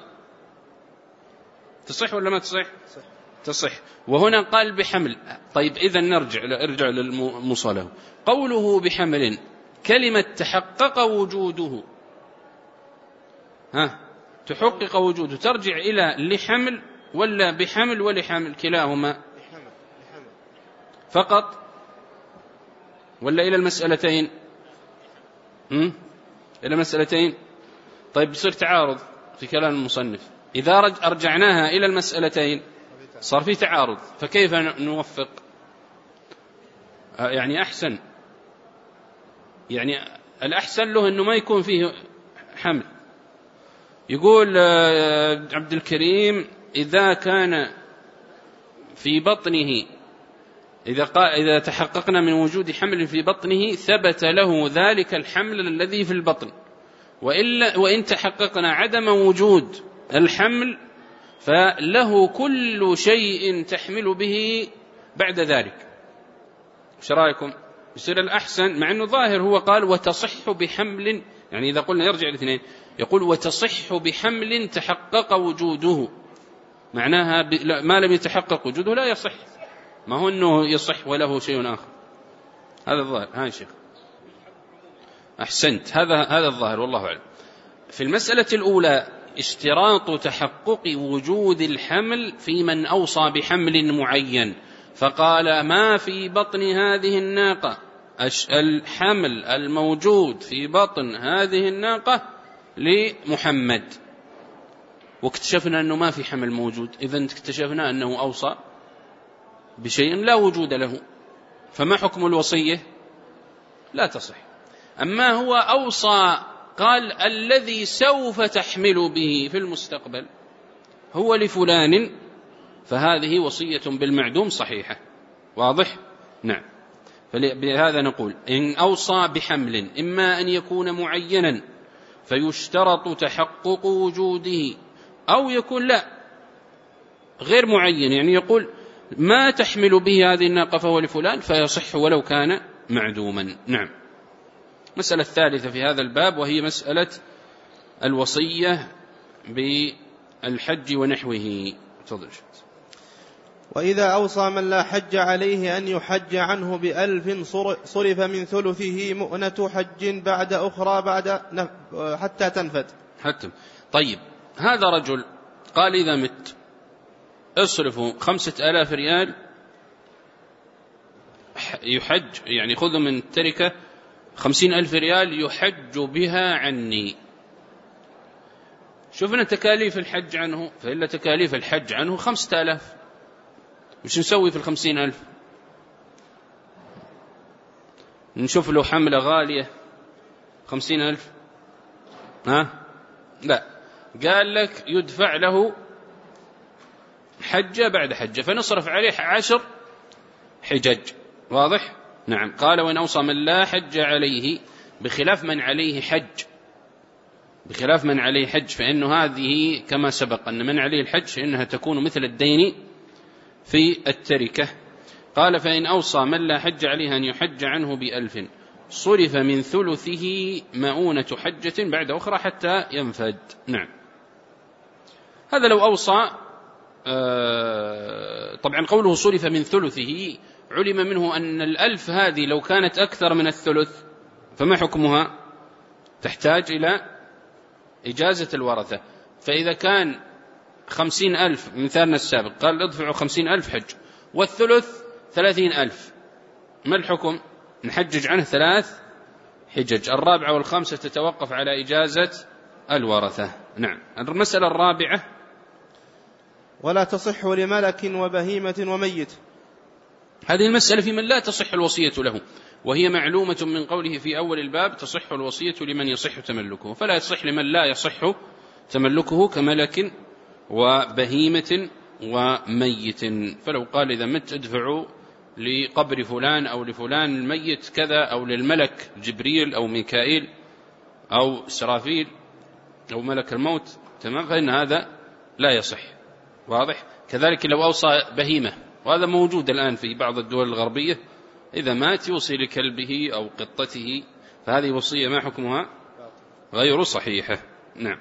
Speaker 1: تصح ولا ما تصح؟ تصح. وهنا قال بحمل. طيب، إذا ارجع للمصاله. قوله بحمل، كلمة تحقق وجوده، تحقق وجوده، ترجع إلى لحمل ولا بحمل ولحمل؟ كلاهما فقط ولا إلى المسألتين؟ إلى المسألتين. طيب، بصير تعارض في كلام المصنف. إذا أرجعناها إلى المسألتين صار في تعارض، فكيف نوفق؟ يعني أحسن، يعني الأحسن له أنه ما يكون فيه حمل. يقول عبد الكريم إذا كان في بطنه، إذا تحققنا من وجود حمل في بطنه ثبت له ذلك الحمل الذي في البطن، وإن تحققنا عدم وجود الحمل فله كل شيء تحمل به بعد ذلك. ايش رأيكم؟ يصير الأحسن، مع أنه ظاهر هو قال وتصح بحمل، يعني إذا قلنا يرجع الاثنين، يقول وتصح بحمل تحقق وجوده، معناها ما لم يتحقق وجوده لا يصح، ما هو أنه يصح وله شيء آخر. هذا الظاهر. ها شيخ أحسنت، هذا الظاهر والله أعلم. في المسألة الأولى اشتراط تحقق وجود الحمل في من أوصى بحمل معين، فقال ما في بطن هذه الناقة الحمل الموجود في بطن هذه الناقة لمحمد، واكتشفنا أنه ما في حمل موجود، إذن اكتشفنا أنه أوصى بشيء لا وجود له، فما حكم الوصية؟ لا تصح. أما هو أوصى قال الذي سوف تحمل به في المستقبل هو لفلان، فهذه وصية بالمعدوم صحيحة. واضح؟ نعم. فبهذا نقول إن أوصى بحمل إما أن يكون معينا فيشترط تحقق وجوده، أو يكون لا غير معين، يعني يقول ما تحمل به هذه الناقة فهو لفلان، فيصح ولو كان معدوما. نعم. مسألة الثالثة في هذا الباب وهي مسألة الوصية بالحج ونحوه. تفضل.
Speaker 2: وإذا أوصى من لا حج عليه أن يحج عنه ب1,000 صرف من ثلثه مؤنة حج بعد أخرى حتى تنفد.
Speaker 1: طيب، هذا رجل قال إذا مت اصرفوا 5,000 ريال يحج، يعني خذوا من التركة 50,000 ريال يحج بها عني. شوفنا تكاليف الحج عنه، فإلا تكاليف الحج عنه 5,000. وش نسوي في 50,000؟ نشوف له حملة غالية 50,000؟ لا، قال لك يدفع له حجة بعد حجة، فنصرف عليه 10 حجج. واضح؟ نعم. قال وإن أوصى من لا حج عليه بخلاف من عليه حج، بخلاف من عليه حج، فإنه هذه كما سبق أن من عليه الحج فإنها تكون مثل الدين في التركة. قال فإن أوصى من لا حج عليه أن يحج عنه ب1,000 صرف من ثلثه مؤونة حجة بعد أخرى حتى ينفد. نعم. هذا لو أوصى، طبعا قوله صرف من ثلثه علم منه أن 1,000 هذه لو كانت أكثر من الثلث فما حكمها؟ تحتاج إلى إجازة الورثة. فإذا كان 50,000 مثالنا السابق قال ادفعوا 50,000 حج والثلث 30,000، ما الحكم؟ نحجج عنه 3 حجج، الرابعة والخامسة تتوقف على إجازة الورثة. نعم. المسألة الرابعة
Speaker 2: ولا تصح لملك وبهيمة وميت.
Speaker 1: هذه المسألة في من لا تصح الوصية له، وهي معلومة من قوله في أول الباب تصح الوصية لمن يصح تملكه، فلا يصح لمن لا يصح تملكه كملك وبهيمة وميت. فلو قال إذا مت ادفعوا لقبر فلان أو لفلان الميت كذا، أو للملك جبريل أو ميكائيل أو إسرافيل أو ملك الموت، تمام، فإن هذا لا يصح. واضح؟ كذلك لو أوصى بهيمة، وهذا موجود الآن في بعض الدول الغربية، إذا مات يوصي لكلبه أو قطته، فهذه وصية ما حكمها؟ غير صحيحة. نعم.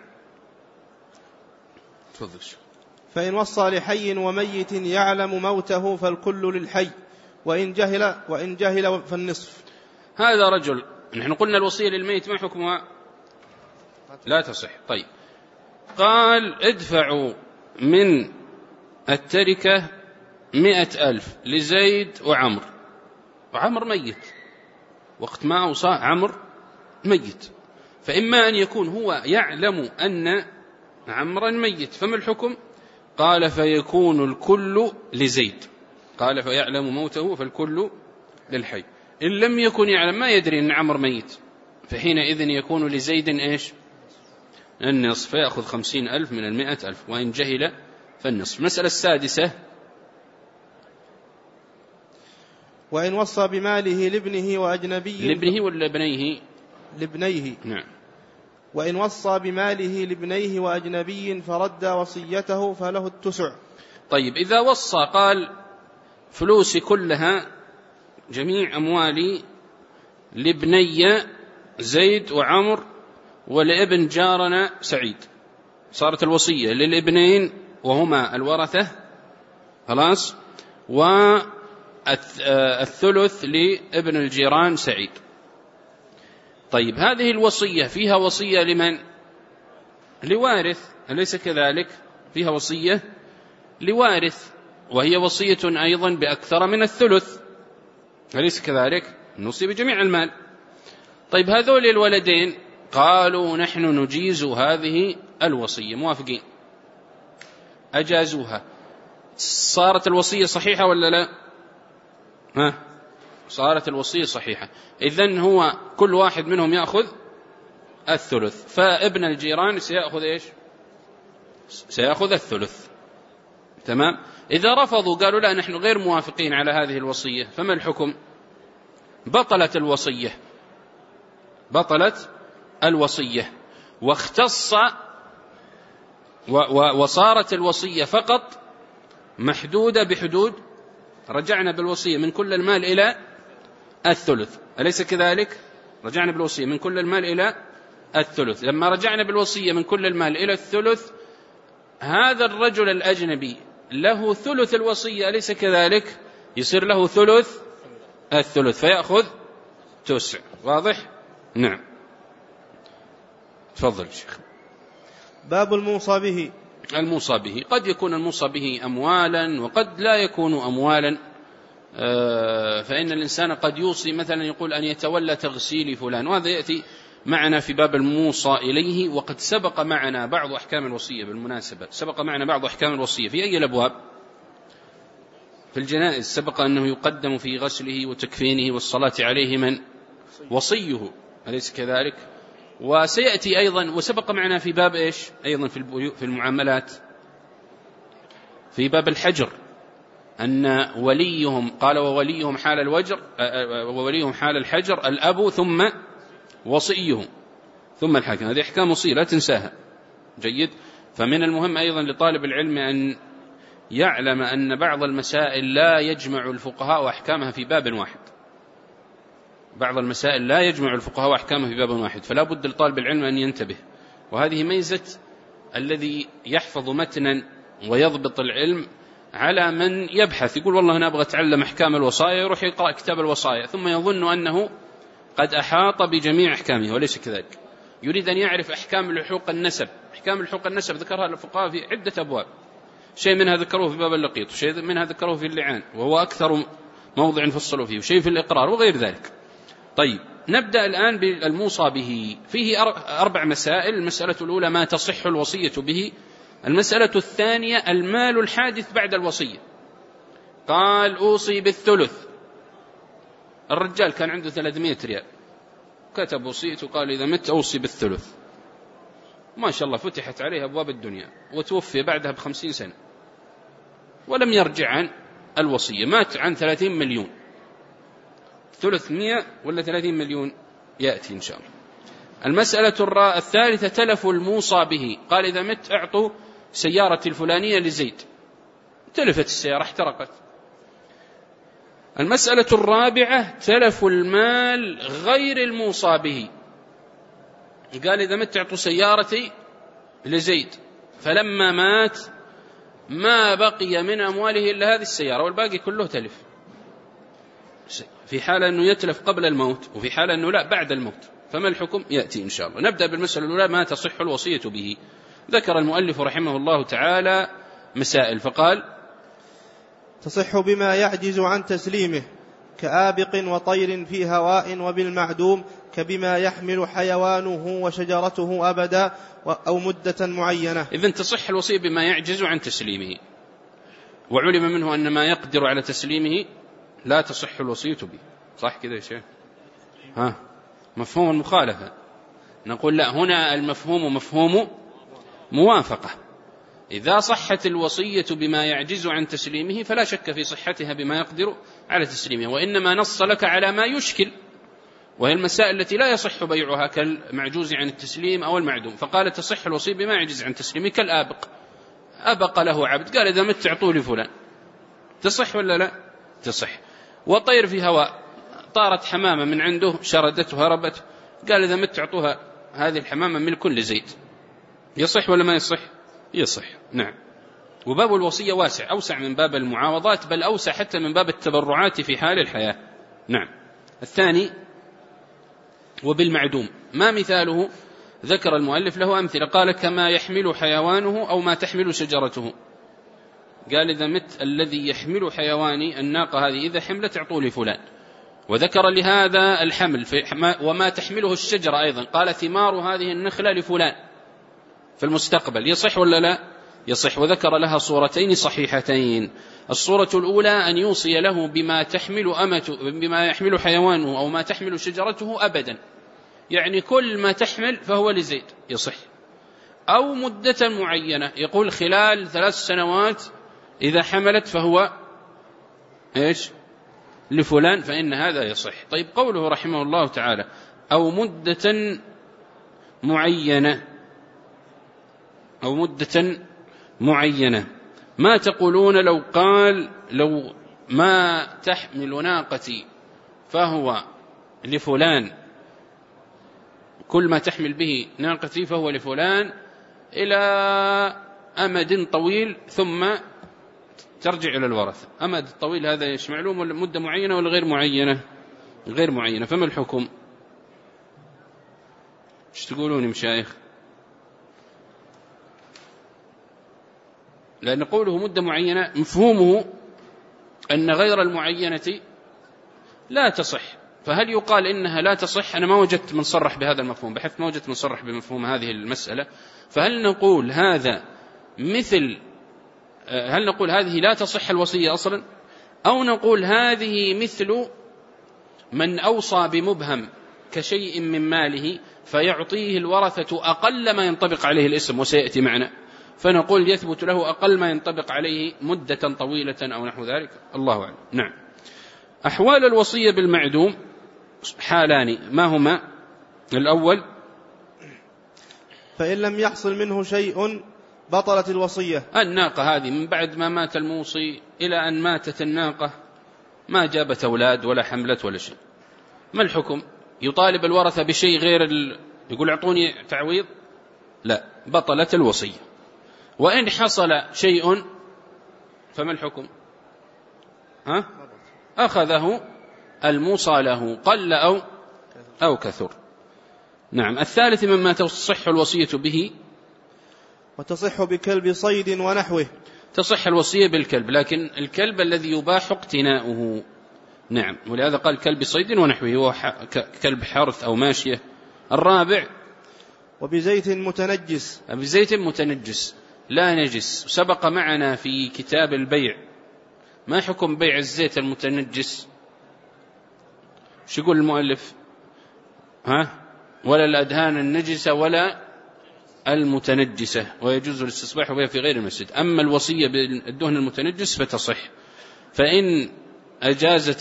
Speaker 1: تفضل.
Speaker 2: فإن وصى لحي وميت يعلم موته فالكل للحي، وإن جهل فالنصف.
Speaker 1: هذا رجل، نحن قلنا الوصية للميت ما حكمها؟ لا تصح. طيب، قال ادفعوا من التركة 100,000 لزيد وعمر، وعمر ميت، وقت ما أوصى عمر ميت، فإما أن يكون هو يعلم أن عمرا ميت، فما الحكم؟ قال فيكون الكل لزيد، قال فيعلم موته فالكل للحي. إن لم يكن يعلم، ما يدري أن عمر ميت، فحينئذ يكون لزيد إيش؟ النصف، فيأخذ 50,000 من 100,000، وإن جهل فالنصف. المسألة السادسة
Speaker 2: وإن وصى بماله لابنه وأجنبي.
Speaker 1: لابنه ولا ابنيه؟
Speaker 2: لابنيه.
Speaker 1: نعم.
Speaker 2: وإن وصى بماله لابنيه وأجنبي فرد وصيته فله التسع.
Speaker 1: طيب، إذا وصى قال فلوسي كلها جميع أموالي لابني زيد وعمر ولابن جارنا سعيد، صارت الوصية للابنين وهما الورثة، خلاص، والثلث لابن الجيران سعيد. طيب، هذه الوصية فيها وصية لمن؟ لوارث، أليس كذلك؟ فيها وصية لوارث، وهي وصية أيضا بأكثر من الثلث، أليس كذلك؟ نوصي بجميع المال. طيب، هذول الولدين قالوا نحن نجيز هذه الوصية، موافقين، أجازوها، صارت الوصية صحيحة ولا لا؟ صارت الوصية صحيحة. إذن هو كل واحد منهم يأخذ الثلث، فابن الجيران سيأخذ إيش؟ سيأخذ الثلث، تمام. إذا رفضوا قالوا لا نحن غير موافقين على هذه الوصية، فما الحكم؟ بطلت الوصية، بطلت الوصية، واختص وصارت الوصية فقط محدودة بحدود رجعنا بالوصية من كل المال إلى الثلث، أليس كذلك؟ رجعنا بالوصية من كل المال إلى الثلث. لما رجعنا بالوصية من كل المال إلى الثلث، هذا الرجل الأجنبي له ثلث الوصية، أليس كذلك؟ يصير له ثلث الثلث، فيأخذ تسع. واضح؟ نعم. تفضل شيخ.
Speaker 2: باب الموصى به.
Speaker 1: الموصى به قد يكون الموصى به أموالا وقد لا يكون أموالا، فإن الإنسان قد يوصي مثلا يقول أن يتولى تغسيل فلان، وهذا يأتي معنا في باب الموصى إليه. وقد سبق معنا بعض أحكام الوصية، بالمناسبة سبق معنا بعض أحكام الوصية في أي الأبواب؟ في الجنائز سبق أنه يقدم في غسله وتكفينه والصلاة عليه من؟ وصيه، أليس كذلك؟ وسيأتي أيضا، وسبق معنا في باب إيش أيضا في المعاملات، في باب الحجر، أن وليهم قال ووليهم حال الحجر الأب ثم وصيه ثم الحاكم. هذه أحكام وصية لا تنساها. جيد. فمن المهم أيضا لطالب العلم أن يعلم أن بعض المسائل لا يجمع الفقهاء أحكامها في باب واحد، بعض المسائل لا يجمع الفقهاء أحكامها في باب واحد، فلا بد لطالب العلم أن ينتبه. وهذه ميزة الذي يحفظ متنا ويضبط العلم على من يبحث، يقول والله أنا أبغى أتعلم أحكام الوصايا، يروح يقرأ كتاب الوصايا ثم يظن أنه قد أحاط بجميع أحكامه، وليس كذلك. يريد أن يعرف أحكام لحوق النسب. أحكام لحوق النسب ذكرها الفقهاء في عدة أبواب، شيء منها ذكروه في باب اللقيط، وشيء منها ذكروه في اللعان وهو أكثر موضع فصلوا فيه، وشيء في الإقرار وغير ذلك. طيب نبدأ الآن بالموصى به. فيه 4 مسائل. المسألة الأولى ما تصح الوصية به. المسألة الثانية المال الحادث بعد الوصية. قال أوصي بالثلث، الرجال كان عنده 300 ريال، كتب وصيته قال إذا مت أوصي بالثلث، ما شاء الله فتحت عليه أبواب الدنيا، وتوفي بعدها ب50 سنة ولم يرجع عن الوصية، مات عن 30 مليون. ثلث 100 ولا 30 مليون يأتي إن شاء الله. المسألة الثالثة تلف الموصى به. قال إذا مت أعطوا سيارة الفلانية لزيد، تلفت السيارة احترقت. المسألة الرابعة تلف المال غير الموصى به. قال إذا مت أعطوا سيارتي لزيد، فلما مات ما بقي من أمواله إلا هذه السيارة والباقي كله تلف، في حالة أنه يتلف قبل الموت، وفي حالة أنه لا بعد الموت. فما الحكم؟ يأتي إن شاء الله. نبدأ بالمسألة الأولى ما تصح الوصية به. ذكر المؤلف رحمه الله تعالى مسائل، فقال
Speaker 2: تصح بما يعجز عن تسليمه، كآبق وطير في هواء، وبالمعدوم كبما يحمل حيوانه وشجرته أبدا أو مدة معينة.
Speaker 1: إذن تصح الوصية بما يعجز عن تسليمه، وعلم منه أن ما يقدر على تسليمه لا تصح الوصية به. صح كذا يا شيخ؟ مفهوم المخالفة. نقول لا، هنا المفهوم مفهوم موافقة. إذا صحت الوصية بما يعجز عن تسليمه فلا شك في صحتها بما يقدر على تسليمه، وإنما نص لك على ما يشكل، وهي المسائل التي لا يصح بيعها كالمعجوز عن التسليم أو المعدوم. فقال تصح الوصية بما يعجز عن تسليمه، كالآبق، أبق له عبد قال إذا مت اعطوه لفلان، تصح ولا لا؟ تصح. وطير في هواء، طارت حمامة من عنده شردته هربت، قال إذا مت اعطوها هذه الحمامة ملك لزيد، يصح ولا ما يصح؟ يصح. نعم. وباب الوصية واسع، أوسع من باب المعاوضات، بل أوسع حتى من باب التبرعات في حال الحياة. نعم. الثاني وبالمعدوم، ما مثاله؟ ذكر المؤلف له أمثلة، قال كما يحمل حيوانه أو ما تحمل شجرته. قال إذا مت الذي يحمل حيواني الناقة هذه إذا حملت اعطوا لفلان، وذكر لهذا الحمل وما تحمله الشجرة أيضا، قال ثمار هذه النخلة لفلان في المستقبل، يصح ولا لا؟ يصح. وذكر لها صورتين صحيحتين. الصورة الأولى أن يوصي له بما يحمل حيوانه أو ما تحمل شجرته أبدا، يعني كل ما تحمل فهو لزيد، يصح. أو مدة معينة، يقول خلال 3 سنوات إذا حملت فهو إيش؟ لفلان، فإن هذا يصح. طيب قوله رحمه الله تعالى أو مدة معينة، ما تقولون لو قال لو ما تحمل ناقتي فهو لفلان، كل ما تحمل به ناقتي فهو لفلان إلى أمد طويل ثم ترجع إلى الورثة. أمد طويل هذا إيش معلوم، ولا مدة معينة ولا غير معينة؟ غير معينة. فما الحكم؟ ايش تقولون مشايخ؟ لأن قوله مدة معينة مفهومه أن غير المعينة لا تصح. فهل يقال إنها لا تصح؟ أنا ما وجدت من صرح بهذا المفهوم، بحثت ما وجدت من صرح بمفهوم هذه المسألة. فهل نقول هذا مثل، هل نقول هذه لا تصح الوصية أصلا، أو نقول هذه مثل من أوصى بمبهم كشيء من ماله فيعطيه الورثة أقل ما ينطبق عليه الاسم، وسيأتي معنا، فنقول يثبت له أقل ما ينطبق عليه مدة طويلة أو نحو ذلك، الله أعلم. نعم. أحوال الوصية بالمعدوم حالان، ما هما؟ الأول
Speaker 2: فإن لم يحصل منه شيء بطلت الوصية.
Speaker 1: الناقة هذه من بعد ما مات الموصي إلى أن ماتت الناقة ما جابت أولاد ولا حملت ولا شيء، ما الحكم؟ يطالب الورثة بشيء غير يقول اعطوني تعويض؟ لا، بطلت الوصية. وإن حصل شيء فما الحكم؟ أخذه الموصى له قل أو كثر. نعم. الثالث مما تصح الوصية به،
Speaker 2: وتصح بكلب صيد ونحوه.
Speaker 1: تصح الوصية بالكلب، لكن الكلب الذي يباح اقتناؤه. نعم. ولهذا قال كلب صيد ونحوه، هو كلب حرث أو ماشية. الرابع
Speaker 2: وبزيت متنجس.
Speaker 1: بزيت متنجس لا نجس. سبق معنا في كتاب البيع ما حكم بيع الزيت المتنجس؟ شو يقول المؤلف؟ ولا الأدهان النجسة ولا المتنجسة، ويجوز الاستصباح بها في غير المسجد. أما الوصية بالدهن المتنجس فتصح، فإن أجازت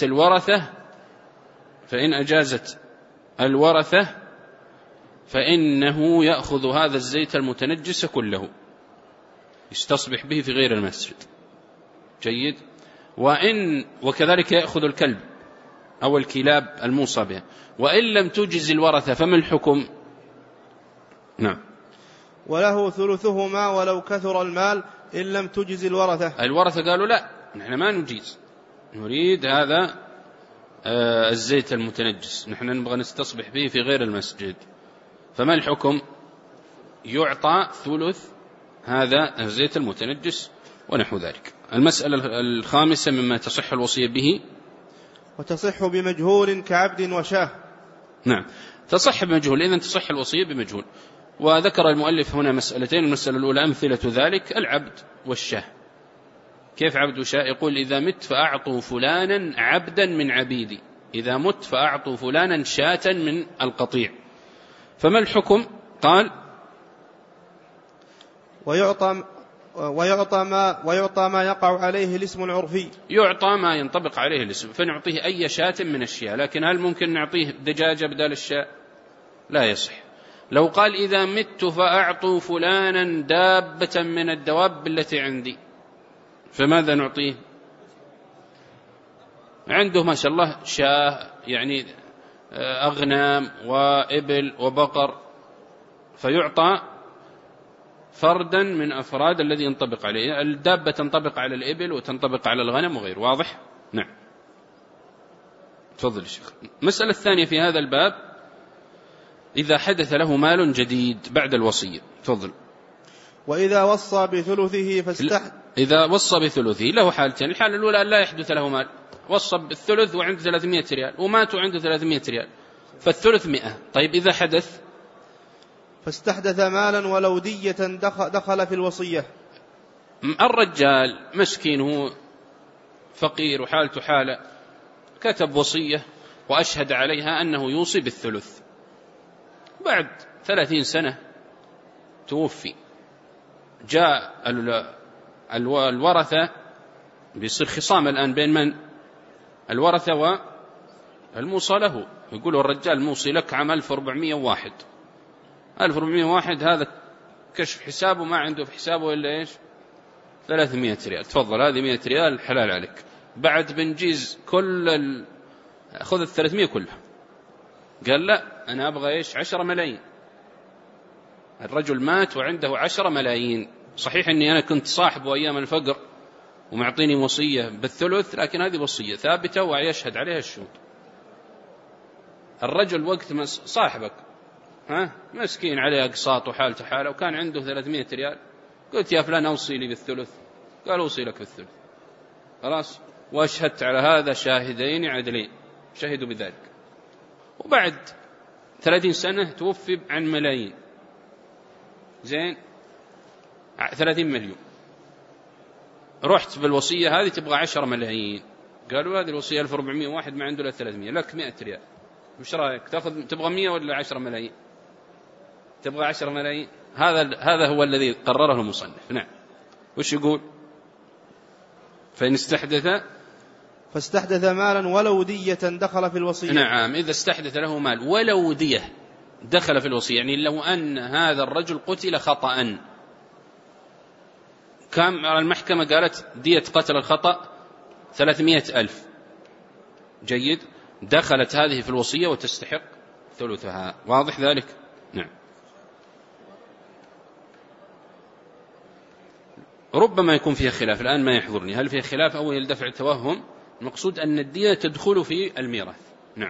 Speaker 1: الورثة فإنه يأخذ هذا الزيت المتنجس كله يستصبح به في غير المسجد. جيد. وكذلك يأخذ الكلب أو الكلاب الموصى بها. وإن لم تجز الورثة فما الحكم؟ نعم.
Speaker 2: وله ثلثهما ولو كثر المال إن لم تجز الورثة.
Speaker 1: الورثة قالوا لا، نحن ما نجيز، نريد هذا الزيت المتنجس، نحن نبغى نستصبح به في غير المسجد، فما الحكم؟ يعطى ثلث هذا الزيت المتنجس ونحو ذلك. المسألة الخامسة مما تصح الوصية به،
Speaker 2: وتصح بمجهول كعبد وشاه.
Speaker 1: نعم. تصح بمجهول، إذن تصح الوصية بمجهول. وذكر المؤلف هنا مسألتين. المسألة الأولى أمثلة ذلك العبد والشاه. كيف عبد وشاه؟ يقول إذا مت فأعطوا فلانا عبدا من عبيدي، إذا مت فأعطوا فلانا شاة من القطيع، فما الحكم؟ قال
Speaker 2: ويعطى ما يقع عليه الاسم العرفي.
Speaker 1: يعطى ما ينطبق عليه الاسم، فنعطيه أي شاة من الشياء. لكن هل ممكن نعطيه دجاجة بدل الشاة؟ لا يصح. لو قال إذا مت فأعطوا فلانا دابة من الدواب التي عندي، فماذا نعطيه؟ عنده ما شاء الله شاة، يعني أغنام وإبل وبقر، فيعطى فردا من أفراد الذي ينطبق عليه. الدابة تنطبق على الإبل وتنطبق على الغنم وغيره. واضح؟ نعم. تفضل الشيخ. المسألة الثانية في هذا الباب، إذا حدث له مال جديد بعد الوصية. تفضل.
Speaker 2: وإذا وصى بثلثه
Speaker 1: إذا وصى بثلثه له حالتين. الحالة الأولى أن لا يحدث له مال، وصى بالثلث وعنده 300 ريال ومات وعنده 300 ريال، فالثلث 100. طيب إذا حدث
Speaker 2: فاستحدث مالا ولو دية دخل في الوصية.
Speaker 1: الرجال مسكين، هو فقير وحالته حالة، كتب وصية وأشهد عليها أنه يوصي بالثلث، بعد 30 سنة توفي، جاء الورثة، بيصير خصام الآن بين من؟ الورثة والموصى له. يقولوا الرجال موصي لك عام 1401 هذا كشف حسابه ما عنده في حسابه إلا إيش؟ 300 ريال. تفضل هذه 100 ريال حلال عليك، بعد بنجيز خذ 300 كلها. قال لا، أنا أبغى إيش؟ 10 ملايين. الرجل مات وعنده 10 ملايين. صحيح أني أنا كنت صاحبه أيام الفقر ومعطيني وصية بالثلث، لكن هذه وصية ثابتة ويشهد عليها الشهود. الرجل وقت ما صاحبك مسكين عليه أقساط وحالته حالة وكان عنده 300 ريال، قلت يا فلان أوصي لي بالثلث، قال أوصي لك بالثلث، خلاص. وأشهدت على هذا شاهدين عدلين شهدوا بذلك، وبعد 30 سنة توفي عن ملايين، زين 30 مليون، رحت بالوصية هذه تبغى 10 ملايين، قالوا هذه الوصية 1400 واحد ما عنده إلا 300، لك 100 ريال، وش رأيك تبغى 100 ولا 10 ملايين؟ تبغى 10 ملايين. هذا هو الذي قرره المصنف. نعم. وش يقول؟ فإن
Speaker 2: فاستحدث مالا ولو دية دخل في الوصية.
Speaker 1: نعم، إذا استحدث له مال ولو دية دخل في الوصية، يعني لو أن هذا الرجل قتل خطأ، كم المحكمة قالت دية قتل الخطأ 300,000، جيد، دخلت هذه في الوصية وتستحق ثلثها. واضح ذلك؟ نعم. ربما يكون فيها خلاف، الآن ما يحضرني هل فيها خلاف أو يلدفع التوهم. المقصود أن الدية تدخل في الميراث. نعم.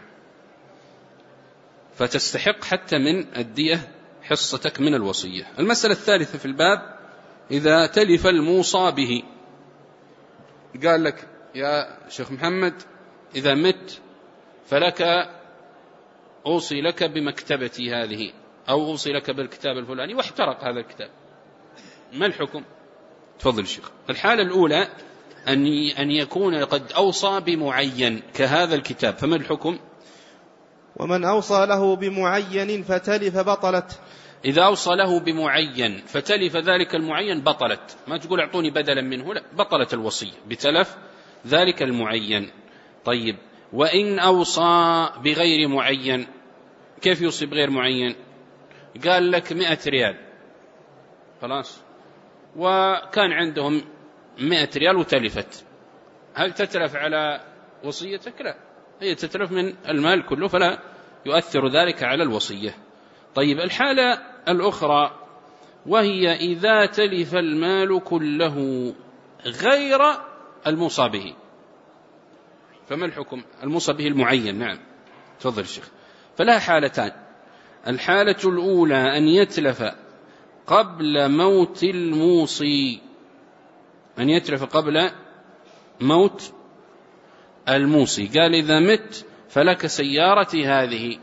Speaker 1: فتستحق حتى من الدية حصتك من الوصية. المسألة الثالثة في الباب: إذا تلف الموصى به. قال لك يا شيخ محمد إذا مت فلك أوصي لك بمكتبتي هذه، أو أوصي لك بالكتاب الفلاني، واحترق هذا الكتاب، ما الحكم؟ تفضل الشيخ. الحالة الأولى أن يكون قد أوصى بمعين كهذا الكتاب، فما الحكم؟
Speaker 2: ومن أوصى له بمعين فتلف بطلت.
Speaker 1: إذا أوصى له بمعين فتلف ذلك المعين بطلت، ما تقول أعطوني بدلا منه، لا، بطلت الوصية بتلف ذلك المعين. طيب، وإن أوصى بغير معين، كيف يوصي بغير معين؟ قال لك 100 ريال، خلاص، وكان عندهم 100 ريال وتلفت، هل تتلف على وصيتك؟ لا، هي تتلف من المال كله، فلا يؤثر ذلك على الوصية. طيب، الحالة الأخرى وهي إذا تلف المال كله غير الموصى به، فما الحكم؟ الموصى به المعين. نعم، تفضل الشيخ. فلها حالتان: الحالة الأولى أن يتلف قبل موت الموصي، أن يتلف قبل موت الموصي. قال إذا مت فلك سيارتي هذه،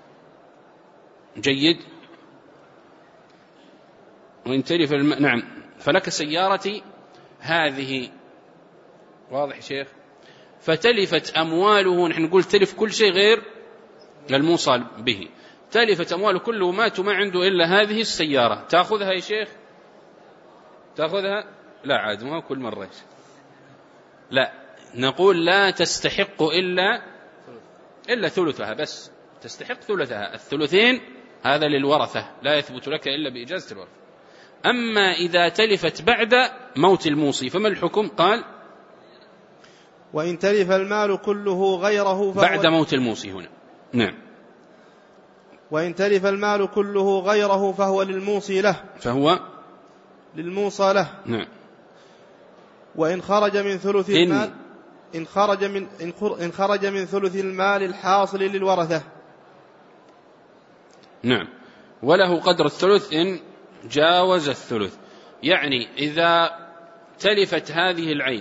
Speaker 1: جيد، وإن تلف نعم فلك سيارتي هذه، واضح شيخ؟ فتلفت أمواله، نحن نقول تلف كل شيء غير الموصى به، تلفت أمواله كله، مات وما عنده إلا هذه السيارة، تأخذها يا شيخ؟ تأخذها؟ لا، عاد ما كل مرة، لا، نقول لا تستحق إلا ثلثها، بس تستحق ثلثها، الثلثين هذا للورثة، لا يثبت لك إلا بإجازة الورثة. أما إذا تلفت بعد موت الموصي فما الحكم؟ قال
Speaker 2: وإن تلف المال كله غيره فهو
Speaker 1: بعد موت الموصي هنا. نعم.
Speaker 2: وإن تلف المال كله غيره فهو للموصي له،
Speaker 1: فهو
Speaker 2: للموصى له.
Speaker 1: نعم.
Speaker 2: وإن خرج من ثلث المال إن خرج من ثلث المال الحاصل للورثة.
Speaker 1: نعم. وله قدر الثلث إن جاوز الثلث، يعني إذا تلفت هذه العين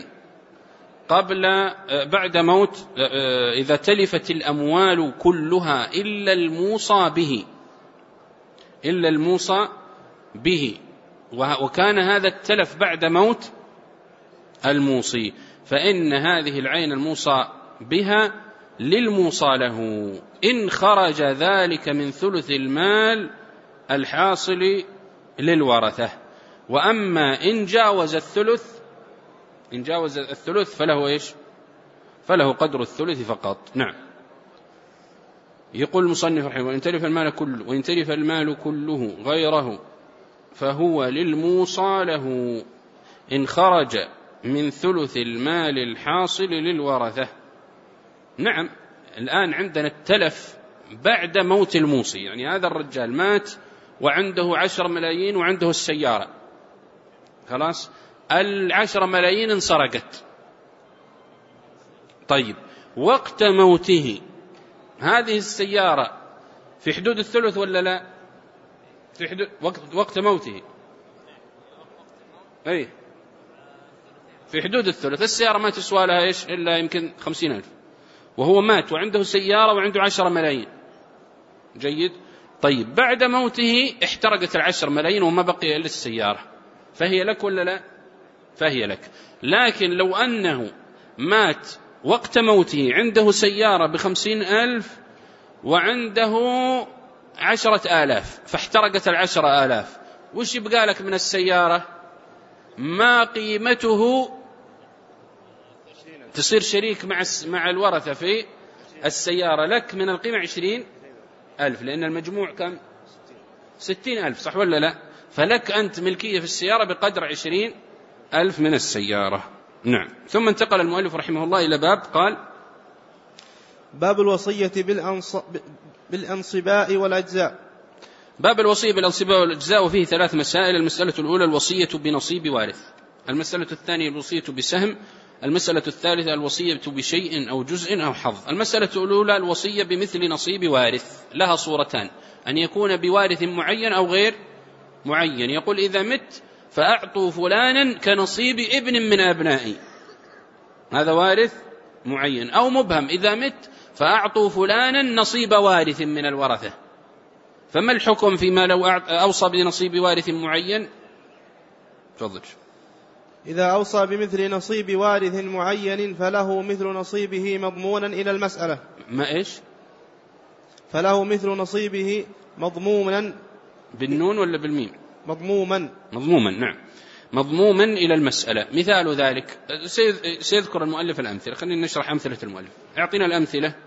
Speaker 1: بعد موت، إذا تلفت الأموال كلها إلا الموصى به، وكان هذا التلف بعد موت الموصي، فإن هذه العين الموصى بها للموصى له إن خرج ذلك من ثلث المال الحاصل للورثة. وأما إن جاوز الثلث فله إيش؟ فله قدر الثلث فقط. نعم. يقول المصنف رحمه: وإن تلف المال كله غيره فهو للموصى له إن خرج من ثلث المال الحاصل للورثة. نعم، الآن عندنا التلف بعد موت الموصي، يعني هذا الرجال مات وعنده 10 ملايين وعنده السيارة، خلاص، 10 ملايين انسرقت. طيب، وقت موته هذه السيارة في حدود الثلث ولا لا؟ في حدود وقت موته، أي في حدود الثلث. السيارة ما تسوى لها إيش إلا يمكن 50,000، وهو مات وعنده سيارة وعنده 10 ملايين. جيد. طيب بعد موته احترقت 10 ملايين وما بقي إلا السيارة، فهي لك ولا لا؟ فهي لك. لكن لو أنه مات وقت موته عنده سيارة ب50,000 وعنده 10,000 فاحترقت 10,000، وش يبقى لك من السيارة؟ ما قيمته؟ تصير شريك مع الورثة في السيارة، لك من القيمة 20,000 لأن المجموع كم؟ 60,000، صح ولا لا؟ فلك أنت ملكية في السيارة بقدر 20,000 من السيارة. نعم. ثم انتقل المؤلف رحمه الله إلى باب، قال:
Speaker 2: باب الوصية بالأنصباء والأجزاء.
Speaker 1: باب الوصية بالأنصباء والأجزاء، وفيه 3 مسائل. المسألة الأولى الوصية بنصيب وارث، المسألة الثانية الوصية بسهم، المسألة الثالثة الوصية بشيء أو جزء أو حظ. المسألة الأولى الوصية بمثل نصيب وارث، لها صورتان: أن يكون بوارث معين أو غير معين. يقول: إذا مت فأعطوا فلانا كنصيب ابن من أبنائي، هذا وارث معين. أو مبهم: إذا مت فأعطوا فلانا نصيب وارث من الورثة. فما الحكم فيما لو أوصى بنصيب وارث معين؟ تفضل.
Speaker 2: إذا أوصى بمثل نصيب وارث معين فله مثل نصيبه مضمونا إلى المسألة.
Speaker 1: ما إيش؟
Speaker 2: فله مثل نصيبه مضمونا.
Speaker 1: بالنون ولا بالميم؟
Speaker 2: مضموما.
Speaker 1: نعم، مضموما إلى المسألة. مثال ذلك سيذكر المؤلف الأمثلة. خلينا نشرح أمثلة المؤلف. أعطينا الأمثلة.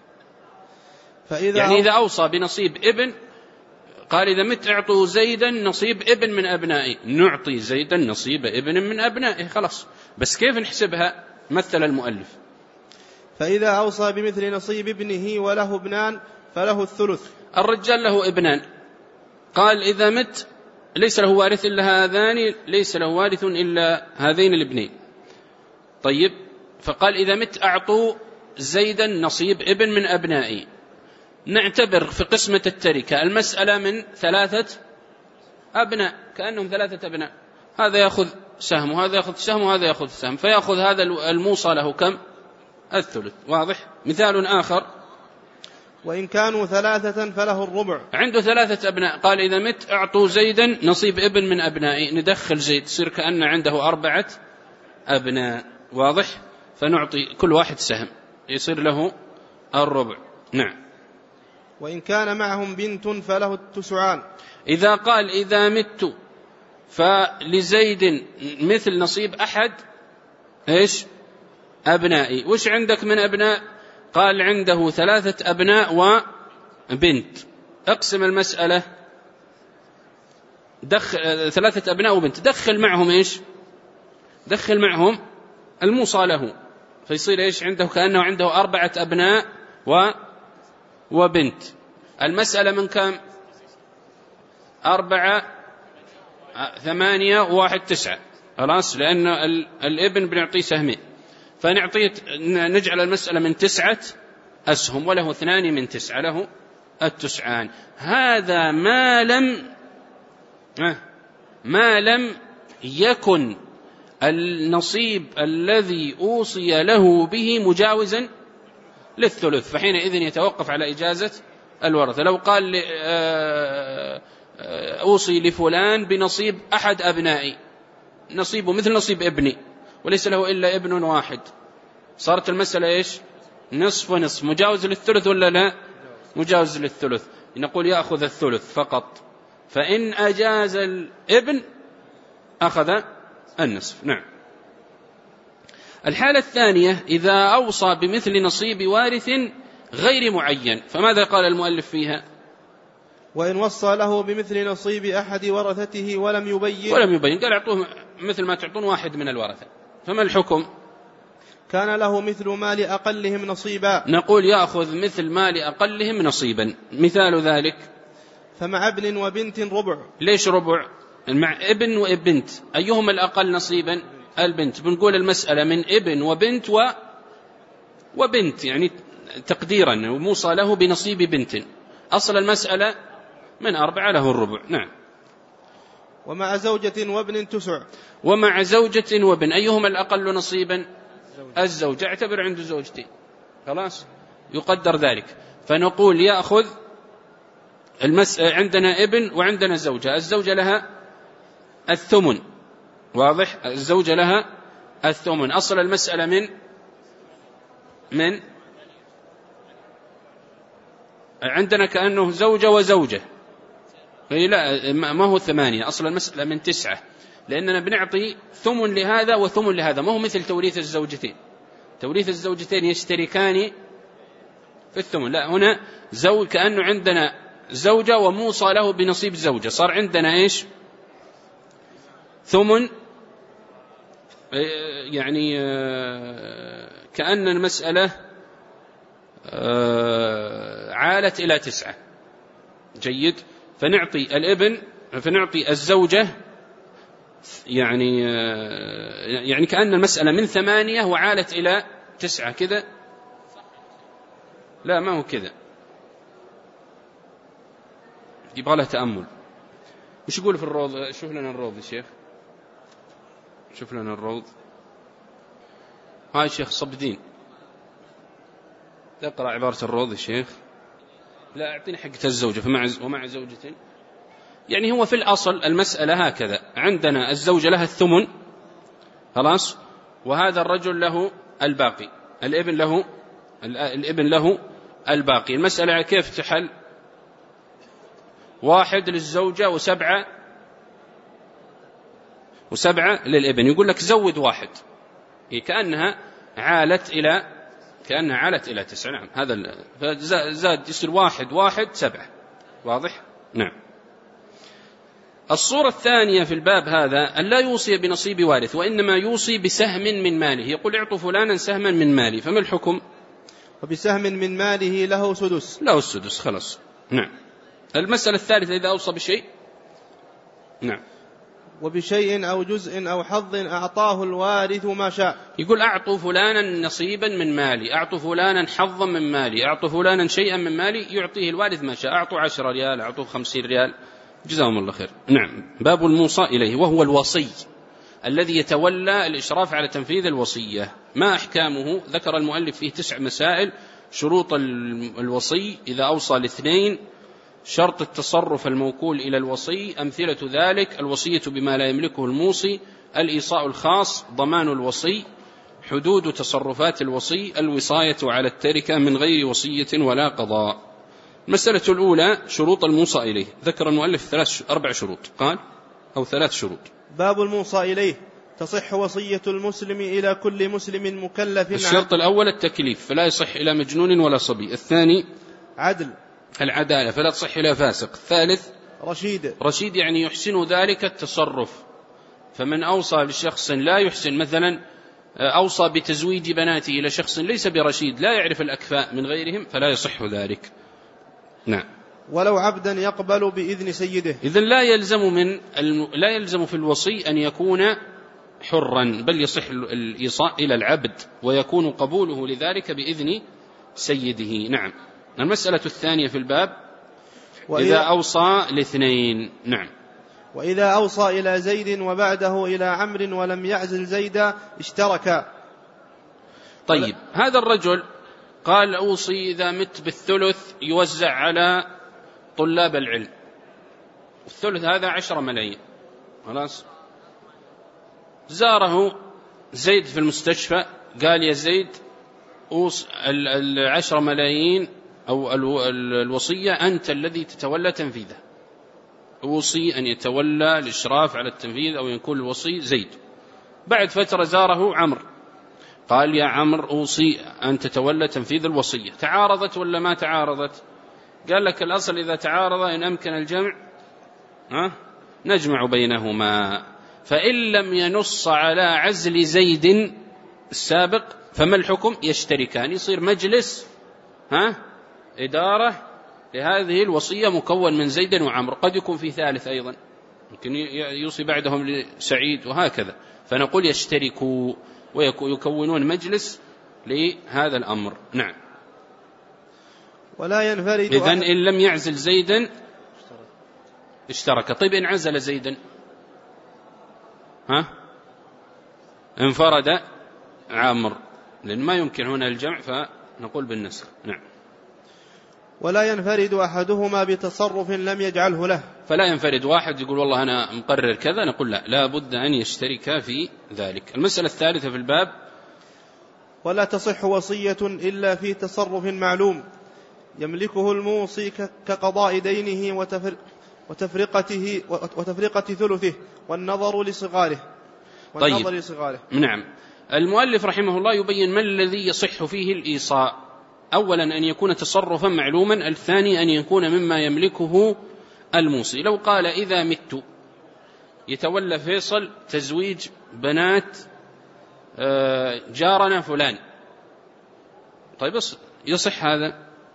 Speaker 1: يعني إذا أوصى بنصيب ابن، قال: إذا مت أعطوا زيدا نصيب ابن من أبنائي، نعطي زيدا نصيب ابن من أبنائه، خلاص. بس كيف نحسبها؟ مثل المؤلف:
Speaker 2: فإذا أوصى بمثل نصيب ابنه وله ابنان فله الثلث.
Speaker 1: الرجال له ابنان، قال: إذا مت ليس له وارث إلا هذان، ليس له وارث إلا هذين الابنين. طيب، فقال: إذا مت أعطوا زيدا نصيب ابن من أبنائي. نعتبر في قسمة التركة المسألة من 3 أبناء، كأنهم 3 أبناء، هذا يأخذ سهم وهذا يأخذ سهم وهذا يأخذ سهم، فيأخذ هذا الموصى له كم؟ الثلث. واضح؟ مثال آخر:
Speaker 2: وإن كانوا 3 فله الربع.
Speaker 1: عنده 3 أبناء، قال: إذا مت أعطوا زيدا نصيب ابن من أبنائي، ندخل زيد، يصير كأن عنده 4 أبناء. واضح؟ فنعطي كل واحد سهم، يصير له الربع. نعم.
Speaker 2: وإن كان معهم بنت فله التسعان.
Speaker 1: إذا قال: إذا مت فلزيد مثل نصيب أحد إيش؟ أبنائي. وش عندك من أبناء؟ قال: عنده 3 أبناء وبنت. اقسم المسألة، دخل 3 أبناء وبنت، دخل معهم إيش؟ دخل معهم الموصى له، فيصير إيش عنده؟ كأنه عنده 4 أبناء وبنت. المسألة من كم؟ 4 8 و1 9، خلاص، لأن الابن بنعطيه سهمين، فنعطيه نجعل المسألة من 9 أسهم، وله 2 من 9، له التسعان. هذا ما لم يكن النصيب الذي أوصي له به مجاوزا للثلث، فحينئذ يتوقف على إجازة الورثة. لو قال أوصي لفلان بنصيب أحد أبنائي، نصيبه مثل نصيب ابني وليس له إلا ابن واحد، صارت المسألة إيش؟ نصف ونصف. مجاوز للثلث ولا لا؟ مجاوز للثلث. نقول يأخذ الثلث فقط، فإن أجاز الابن أخذ النصف. نعم. الحالة الثانية: إذا أوصى بمثل نصيب وارث غير معين، فماذا قال المؤلف فيها؟
Speaker 2: وإن وصى له بمثل نصيب أحد ورثته ولم يبين
Speaker 1: قال: أعطوه مثل ما تعطون واحد من الورثة، فما الحكم؟
Speaker 2: كان له مثل مال أقلهم نصيبا.
Speaker 1: نقول يأخذ مثل مال أقلهم نصيبا. مثال ذلك:
Speaker 2: فمع ابن وبنت ربع.
Speaker 1: ليش ربع؟ مع ابن وبنت، أيهما الأقل نصيبا؟ البنت. بنقول المسألة من ابن وبنت وبنت، يعني تقديرا وموصى له بنصيب بنت. أصل المسألة من 4 له الربع. نعم.
Speaker 2: ومع زوجة وابن تسع.
Speaker 1: ومع زوجة وابن أيهما الأقل نصيبا؟ الزوجة. اعتبر عنده زوجتين خلاص يقدر ذلك. فنقول يأخذ عندنا ابن وعندنا زوجة. الزوجة لها الثمن، واضح؟ الزوجة لها الثمن. أصل المسألة من عندنا كأنه زوجة وزوجة، لا ما هو 8، أصل المسألة من 9، لأننا بنعطي ثمن لهذا وثمن لهذا، ما هو مثل توريث الزوجتين. توريث الزوجتين يشتركان في الثمن، لا هنا زوج كأنه عندنا زوجة وموصى له بنصيب زوجة، صار عندنا إيش؟ ثمن، يعني كأن المسألة عالت إلى 9. جيد. فنعطي الزوجة يعني كأن المسألة من 8 وعالت إلى 9 كذا. لا ما هو كذا، يبغى له تأمل. وش يقول في الروض؟ شوف لنا الروض يا شيخ، شوف لنا الروض. هاي شيخ صبدين، اقرأ عبارة الروض يا شيخ. لا أعطيني حقة الزوجة ومع زوجة. يعني هو في الأصل المسألة هكذا، عندنا الزوجة لها الثمن خلاص، وهذا الرجل له الباقي، الابن له الباقي. المسألة كيف تحل؟ 1 للزوجة و7 للابن. يقول لك زود 1، كأنها عالت إلى 9. نعم هذا فزاد يصير 1 7. واضح؟ نعم. الصورة الثانية في الباب هذا أن لا يوصي بنصيب وارث، وإنما يوصي بسهم من ماله. يقول اعطوا فلانا سهما من مالي، فما الحكم؟
Speaker 2: وبسهم من ماله له سدس.
Speaker 1: له السدس خلاص. نعم. المسألة الثالثة إذا أوصى بشيء. نعم.
Speaker 2: وبشيء أو جزء أو حظ أعطاه الوارث ما شاء.
Speaker 1: يقول أعطوا فلانا نصيبا من مالي، أعطوا فلانا حظا من مالي، أعطوا فلانا شيئا من مالي، يعطيه الوارث ما شاء. أعطوا 10 ريال، أعطوا 50 ريال، جزاهم الله خير. نعم. باب الموصى إليه، وهو الوصي الذي يتولى الإشراف على تنفيذ الوصية. ما أحكامه؟ ذكر المؤلف فيه 9 مسائل. شروط الوصي: إذا أوصى ل2، شرط التصرف الموكول إلى الوصي، أمثلة ذلك: الوصية بما لا يملكه الموصي، الإيصاء الخاص، ضمان الوصي، حدود تصرفات الوصي، الوصاية على التركة من غير وصية ولا قضاء. المسألة الأولى شروط الموصى إليه. ذكر المؤلف 4 شروط، قال أو 3 شروط.
Speaker 2: باب الموصى إليه: تصح وصية المسلم إلى كل مسلم مكلف.
Speaker 1: الشرط الأول التكليف، فلا يصح إلى مجنون ولا صبي. الثاني العدالة، فلا تصح إلى فاسق. الثالث رشيد، يعني يحسن ذلك التصرف. فمن أوصى لشخص لا يحسن، مثلا أوصى بتزويج بناته إلى شخص ليس برشيد لا يعرف الأكفاء من غيرهم، فلا يصح ذلك. نعم.
Speaker 2: ولو عبدا يقبل بإذن سيده.
Speaker 1: إذن لا يلزم في الوصي أن يكون حرا، بل يصح الإيصاء إلى العبد، ويكون قبوله لذلك بإذن سيده. نعم. المسألة الثانية في الباب: إذا أوصى ل2. نعم.
Speaker 2: وإذا أوصى إلى زيد وبعده إلى عمرو ولم يعزل زيدا اشتركا.
Speaker 1: طيب، هذا الرجل قال أوصي إذا مت بالثلث يوزع على طلاب العلم، الثلث هذا 10 ملايين خلاص. زاره زيد في المستشفى، قال يا زيد 10 ملايين أو الوصية أنت الذي تتولى تنفيذه، أوصي أن يتولى الإشراف على التنفيذ أو يكون الوصي زيد. بعد فترة زاره عمرو، قال يا عمرو أوصي أن تتولى تنفيذ الوصية. تعارضت ولا ما تعارضت؟ قال لك الأصل إذا تعارض إن أمكن الجمع نجمع بينهما. فإن لم ينص على عزل زيد السابق فما الحكم؟ يشتركان، يصير مجلس إدارة لهذه الوصية مكون من زيد وعمرو، قد يكون في ثالث أيضا، يمكن يوصي بعدهم لسعيد وهكذا. فنقول يشتركوا ويكونون مجلس لهذا الأمر. نعم.
Speaker 2: ولا ينفرد.
Speaker 1: إذن إن لم يعزل زيدا اشترك. طيب إن عزل زيدا انفرد عمرو، لأن ما يمكن هنا الجمع فنقول بالنسخ. نعم.
Speaker 2: ولا ينفرد أحدهما بتصرف لم يجعله له.
Speaker 1: فلا ينفرد واحد يقول والله أنا مقرر كذا، نقول لا بد أن يشترك في ذلك. المسألة الثالثة في الباب:
Speaker 2: ولا تصح وصية إلا في تصرف معلوم يملكه الموصي كقضاء دينه وتفرقة ثلثه والنظر لصغاره.
Speaker 1: طيب. نعم. المؤلف رحمه الله يبين ما الذي يصح فيه الإيصاء. أولا أن يكون تصرفا معلوما، الثاني أن يكون مما يملكه الموصي. لو قال إذا مت يتولى فيصل تزويج بنات جارنا فلان، طيب يصح هذا؟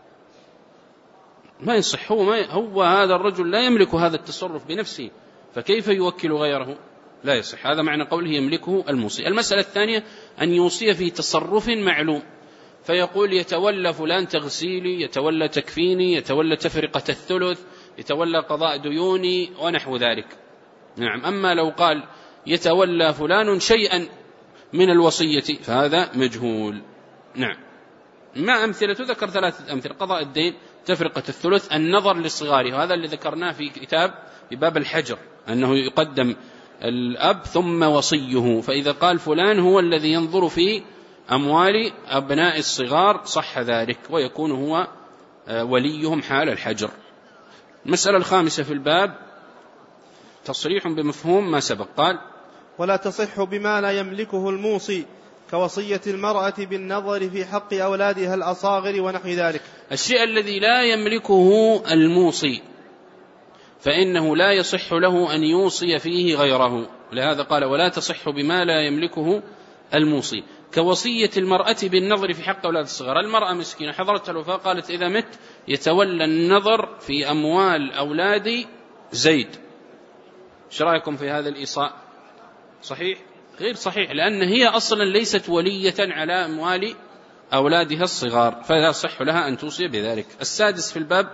Speaker 1: ما يصح. هو هذا الرجل لا يملك هذا التصرف بنفسه، فكيف يوكل غيره؟ لا يصح. هذا معنى قوله يملكه الموصي. المسألة الثانية أن يوصي في تصرف معلوم، فيقول يتولى فلان تغسيلي، يتولى تكفيني، يتولى تفرقة الثلث، يتولى قضاء ديوني ونحو ذلك. نعم. أما لو قال يتولى فلان شيئا من الوصية فهذا مجهول. نعم. ما أمثلة؟ ذكر 3 أمثلة: قضاء الدين، تفرقة الثلث، النظر للصغار. وهذا اللي ذكرناه في باب الحجر، أنه يقدم الأب ثم وصيه، فإذا قال فلان هو الذي ينظر في أموال أبناء الصغار صح ذلك، ويكون هو وليهم حال الحجر. المسألة الخامسة في الباب: تصريح بمفهوم ما سبق. قال:
Speaker 2: ولا تصح بما لا يملكه الموصي كوصية المرأة بالنظر في حق أولادها الأصاغر ونحو ذلك.
Speaker 1: الشيء الذي لا يملكه الموصي فإنه لا يصح له أن يوصي فيه غيره، لهذا قال: ولا تصح بما لا يملكه الموصي كوصية المرأة بالنظر في حق أولاد الصغار. المرأة مسكينة حضرت الوفاة، قالت إذا مت يتولى النظر في أموال أولادي زيد. ايش رأيكم في هذا الإيصاء؟ صحيح؟ غير صحيح، لأن هي أصلا ليست ولية على أموال أولادها الصغار، فلا يصح لها أن توصي بذلك. السادس في الباب: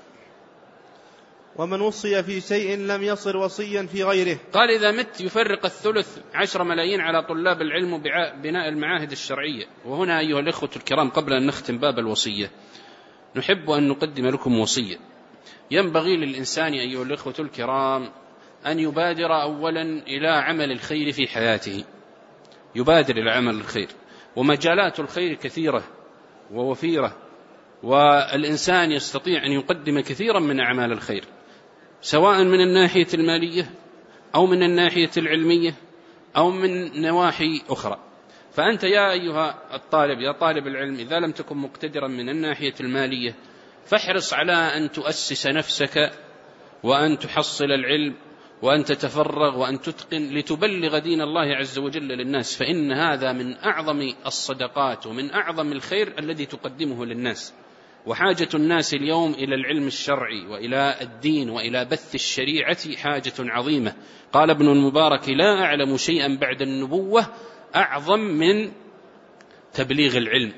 Speaker 2: ومن وصي في شيء لم يصر وصيا في غيره.
Speaker 1: قال: إذا مت يفرق الثلث 10 ملايين على طلاب العلم وبناء المعاهد الشرعية. وهنا أيها الإخوة الكرام، قبل أن نختم باب الوصية نحب أن نقدم لكم وصية. ينبغي للإنسان أيها الإخوة الكرام أن يبادر أولا إلى عمل الخير في حياته، يبادر إلى عمل الخير، ومجالات الخير كثيرة ووفيرة، والإنسان يستطيع أن يقدم كثيرا من أعمال الخير، سواء من الناحية المالية أو من الناحية العلمية أو من نواحي أخرى. فأنت يا أيها الطالب، يا طالب العلم، إذا لم تكن مقتدرا من الناحية المالية فاحرص على أن تؤسس نفسك وأن تحصل العلم وأن تتفرغ وأن تتقن لتبلغ دين الله عز وجل للناس، فإن هذا من أعظم الصدقات ومن أعظم الخير الذي تقدمه للناس. وحاجة الناس اليوم إلى العلم الشرعي وإلى الدين وإلى بث الشريعة حاجة عظيمة. قال ابن المبارك: لا أعلم شيئا بعد النبوة أعظم من تبليغ العلم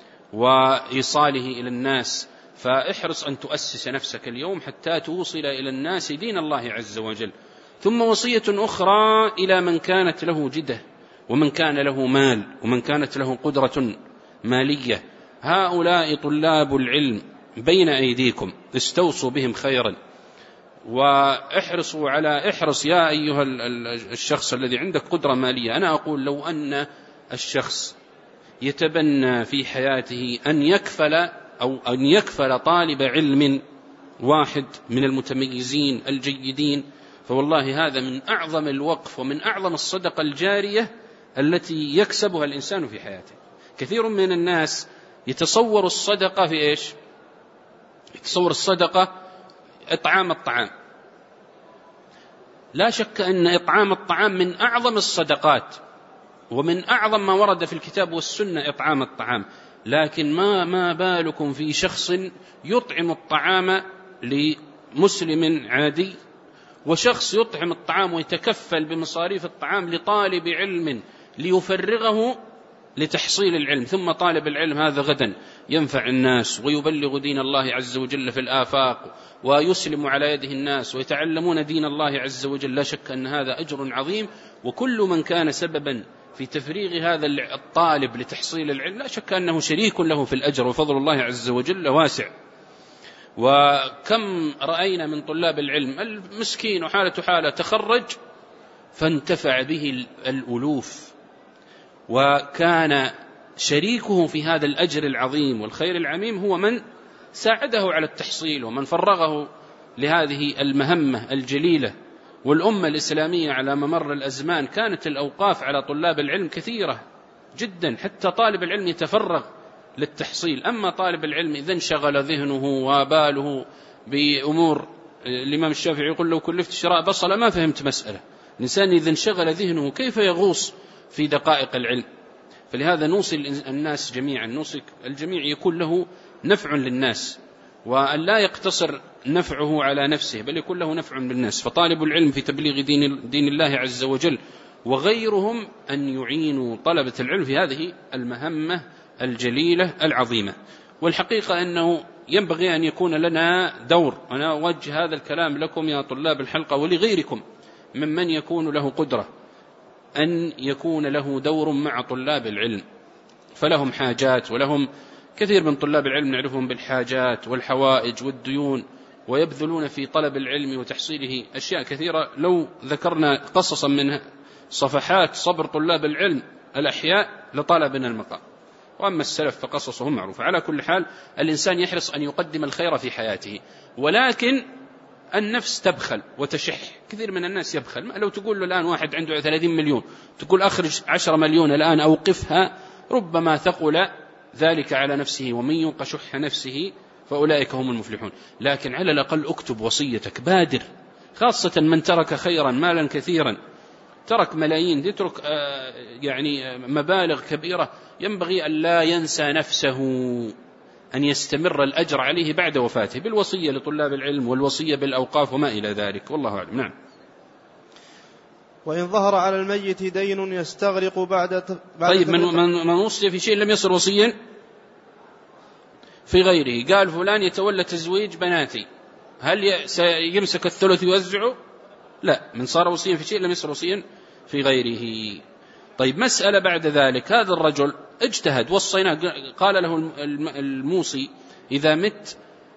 Speaker 1: وإيصاله إلى الناس. فاحرص أن تؤسس نفسك اليوم حتى توصل إلى الناس دين الله عز وجل. ثم وصية أخرى إلى من كانت له جدة ومن كان له مال ومن كانت له قدرة مالية: هؤلاء طلاب العلم بين أيديكم، استوصوا بهم خيرا، واحرصوا احرص يا أيها الشخص الذي عندك قدرة مالية. أنا أقول لو أن الشخص يتبنى في حياته أن يكفل طالب علم واحد من المتميزين الجيدين، فوالله هذا من أعظم الوقف ومن أعظم الصدقة الجارية التي يكسبها الإنسان في حياته. كثير من الناس يتصور الصدقة في إيش؟ يتصور الصدقة إطعام الطعام. لا شك أن إطعام الطعام من أعظم الصدقات ومن أعظم ما ورد في الكتاب والسنة إطعام الطعام، لكن ما بالكم في شخص يطعم الطعام لمسلم عادي، وشخص يطعم الطعام ويتكفل بمصاريف الطعام لطالب علم ليفرغه لتحصيل العلم، ثم طالب العلم هذا غدا ينفع الناس ويبلغ دين الله عز وجل في الآفاق ويسلم على يده الناس ويتعلمون دين الله عز وجل، لا شك أن هذا أجر عظيم. وكل من كان سببا في تفريغ هذا الطالب لتحصيل العلم لا شك أنه شريك له في الأجر، وفضل الله عز وجل واسع. وكم رأينا من طلاب العلم المسكين وحالة حالة تخرج فانتفع به الألوف، وكان شريكه في هذا الأجر العظيم والخير العميم هو من ساعده على التحصيل ومن فرغه لهذه المهمة الجليلة. والأمة الإسلامية على ممر الأزمان كانت الأوقاف على طلاب العلم كثيرة جدا، حتى طالب العلم يتفرغ للتحصيل. أما طالب العلم إذا انشغل ذهنه وباله بأمور، الإمام الشافعي يقول لو كلفت شراء بصلة ما فهمت مسألة. الإنسان إذا انشغل ذهنه كيف يغوص في دقائق العلم؟ فلهذا نوصي الناس جميعا، نوصي الجميع يكون له نفع للناس، وأن لا يقتصر نفعه على نفسه بل يكون له نفع بالناس. فطالب العلم في تبليغ دين الله عز وجل وغيرهم أن يعينوا طلبة العلم في هذه المهمة الجليلة العظيمة. والحقيقة أنه ينبغي أن يكون لنا دور، أنا أوجه هذا الكلام لكم يا طلاب الحلقة ولغيركم ممن يكون له قدرة، أن يكون له دور مع طلاب العلم، فلهم حاجات، ولهم كثير من طلاب العلم نعرفهم بالحاجات والحوائج والديون، ويبذلون في طلب العلم وتحصيله أشياء كثيرة. لو ذكرنا قصصا من صفحات صبر طلاب العلم الأحياء لطلبنا المقام، وأما السلف فقصصهم معروفة. على كل حال الإنسان يحرص أن يقدم الخير في حياته، ولكن النفس تبخل وتشح. كثير من الناس يبخل، لو تقول له الآن واحد عنده 30 مليون تقول أخرج 10 مليون الآن أوقفها، ربما ثقل ذلك على نفسه، ومن يوق شح نفسه فأولئك هم المفلحون. لكن على الأقل اكتب وصيتك، بادر، خاصة من ترك خيرا مالا كثيرا، ترك ملايين، يترك يعني مبالغ كبيرة، ينبغي أن لا ينسى نفسه، أن يستمر الأجر عليه بعد وفاته بالوصية لطلاب العلم والوصية بالأوقاف وما إلى ذلك، والله أعلم. نعم.
Speaker 2: وإن ظهر على الميت دين يستغرق بعد
Speaker 1: طيب من وصي في شيء لم يصر وصيا في غيره، قال فلان يتولى تزويج بناتي، هل سيمسك الثلث يوزعه؟ لا، من صار وصيا في شيء لم يصر وصيا في غيره. طيب مسألة بعد ذلك، هذا الرجل اجتهد وصيناه، قال له الموصي إذا مت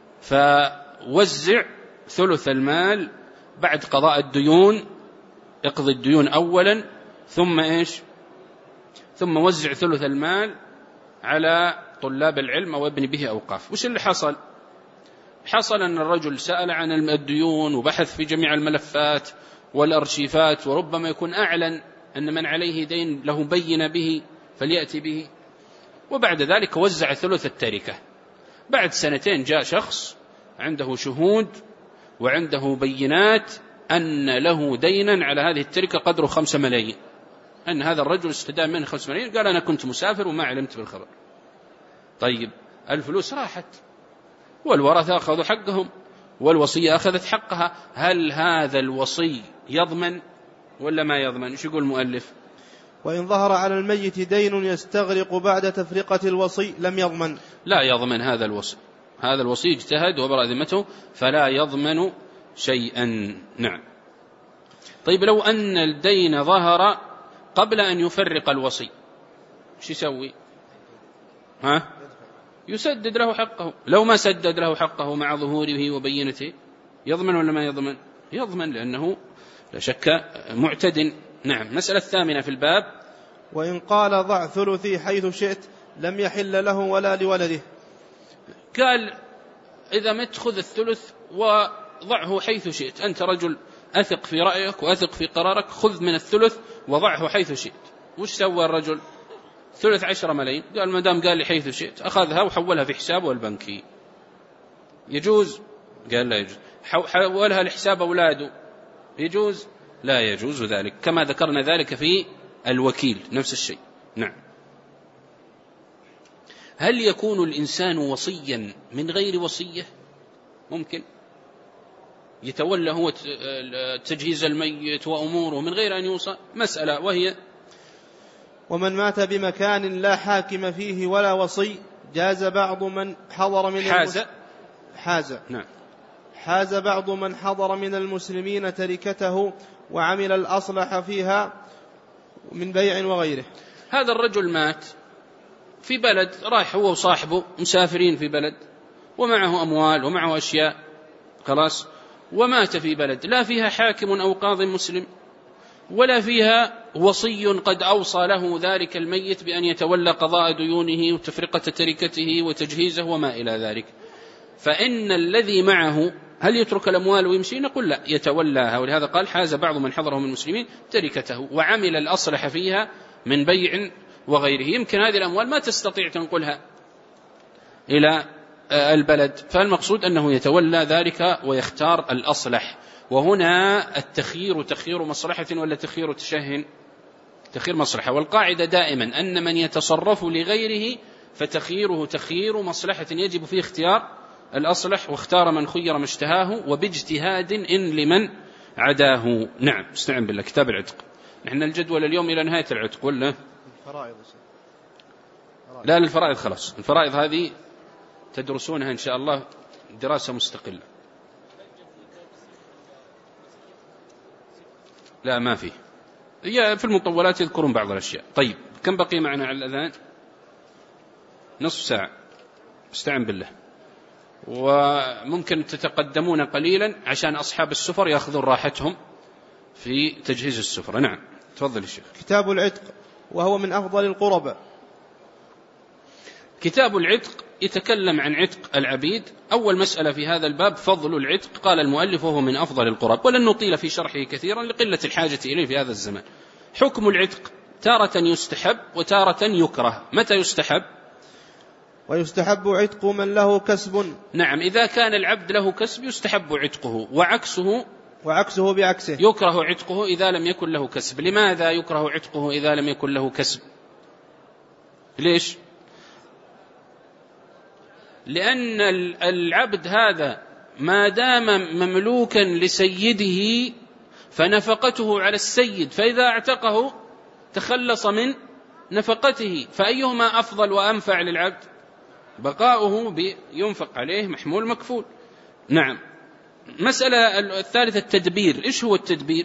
Speaker 1: فوزع ثلث المال بعد قضاء الديون، اقضي الديون أولا ثم إيش، ثم وزع ثلث المال على طلاب العلم أو ابن به أوقاف. وش اللي حصل؟ حصل أن الرجل سأل عن الديون وبحث في جميع الملفات والأرشيفات، وربما يكون أعلن أن من عليه دين له بين به فليأتي به، وبعد ذلك وزع ثلث التركة. بعد سنتين جاء شخص عنده شهود وعنده بينات أن له دينا على هذه التركة قدره 5 ملايين، أن هذا الرجل استدام منه 5 ملايين، قال أنا كنت مسافر وما علمت بالخبر. طيب الفلوس راحت والورثة أخذوا حقهم والوصية أخذت حقها، هل هذا الوصي يضمن ولا ما يضمن؟ ايش يقول المؤلف؟
Speaker 2: وإن ظهر على الميت دين يستغرق بعد تفرقة الوصي لم يضمن.
Speaker 1: لا يضمن هذا الوصي، هذا الوصي اجتهد وبرأ ذمته فلا يضمن شيئا. نعم. طيب لو أن الدين ظهر قبل أن يفرق الوصي ايش يسوي؟ يسدد له حقه. لو ما سدد له حقه مع ظهوره وبينته يضمن ولا ما يضمن؟ يضمن، لأنه لا شك معتد. نعم. مسألة الثامنة في الباب،
Speaker 2: وإن قال ضع ثلثي حيث شئت لم يحل له ولا لولده.
Speaker 1: قال إذا مت خذ الثلث وضعه حيث شئت، أنت رجل أثق في رأيك وأثق في قرارك، خذ من الثلث وضعه حيث شئت. وش سوى الرجل؟ ثلث 10 ملايين، قال ما دام قال لي حيث شئت، أخذها وحولها في حسابه البنكي. يجوز؟ قال لا يجوز. حولها لحساب أولاده، يجوز؟ لا يجوز ذلك، كما ذكرنا ذلك في الوكيل نفس الشيء. نعم. هل يكون الإنسان وصيا من غير وصية؟ ممكن يتولى هو تجهيز الميت وأموره من غير أن يوصى، مسألة وهي
Speaker 2: ومن مات بمكان لا حاكم فيه ولا وصي جاز بعض من حضر من حاز بعض من حضر من المسلمين تركته وعمل الأصلح فيها من بيع وغيره.
Speaker 1: هذا الرجل مات في بلد، رايح هو وصاحبه مسافرين في بلد ومعه أموال ومعه أشياء خلاص، ومات في بلد لا فيها حاكم أو قاض مسلم ولا فيها وصي قد أوصى له ذلك الميت بأن يتولى قضاء ديونه وتفرقة تركته وتجهيزه وما إلى ذلك، فإن الذي معه هل يترك الأموال ويمشي؟ نقول لا، يتولاها. ولهذا قال حاز بعض من حضره من المسلمين تركته وعمل الأصلح فيها من بيع وغيره. يمكن هذه الأموال ما تستطيع تنقلها إلى البلد، فالمقصود أنه يتولى ذلك ويختار الأصلح. وهنا التخيير تخيير مصلحة ولا تخيير تشهن؟ تخيير مصلحة. والقاعدة دائما أن من يتصرف لغيره فتخييره تخيير مصلحة، يجب فيه اختيار الأصلح، واختار من خير ما اشتهاه وباجتهاد إن لمن عداه. نعم، استعن بالله. كتاب العتق، نحن الجدول اليوم إلى نهاية العتق ولا لا؟ للفرائض خلاص، الفرائض هذه تدرسونها إن شاء الله دراسة مستقلة. لا ما فيه، هي في المطولات يذكرون بعض الأشياء. طيب كم بقي معنا على الأذان؟ نصف ساعة، استعن بالله. وممكن تتقدمون قليلا عشان أصحاب السفر يأخذون راحتهم في تجهيز السفر. نعم تفضل الشيخ.
Speaker 2: كتاب العتق وهو من أفضل القرب.
Speaker 1: كتاب العتق يتكلم عن عتق العبيد. أول مسألة في هذا الباب فضل العتق. قال المؤلف وهو من أفضل القرب، ولن نطيل في شرحه كثيرا لقلة الحاجة إليه في هذا الزمان. حكم العتق تارة يستحب وتارة يكره. متى يستحب؟
Speaker 2: ويستحب عتق من له كسب.
Speaker 1: نعم، إذا كان العبد له كسب يستحب عتقه، وعكسه
Speaker 2: بعكسه
Speaker 1: يكره عتقه إذا لم يكن له كسب. لماذا يكره عتقه إذا لم يكن له كسب؟ ليش؟ لأن العبد هذا ما دام مملوكا لسيده فنفقته على السيد، فإذا اعتقه تخلص من نفقته، فأيهما أفضل وأنفع للعبد؟ بقاؤه ينفق عليه محمول مكفول. نعم. مسألة الثالثة التدبير. إيش هو التدبير؟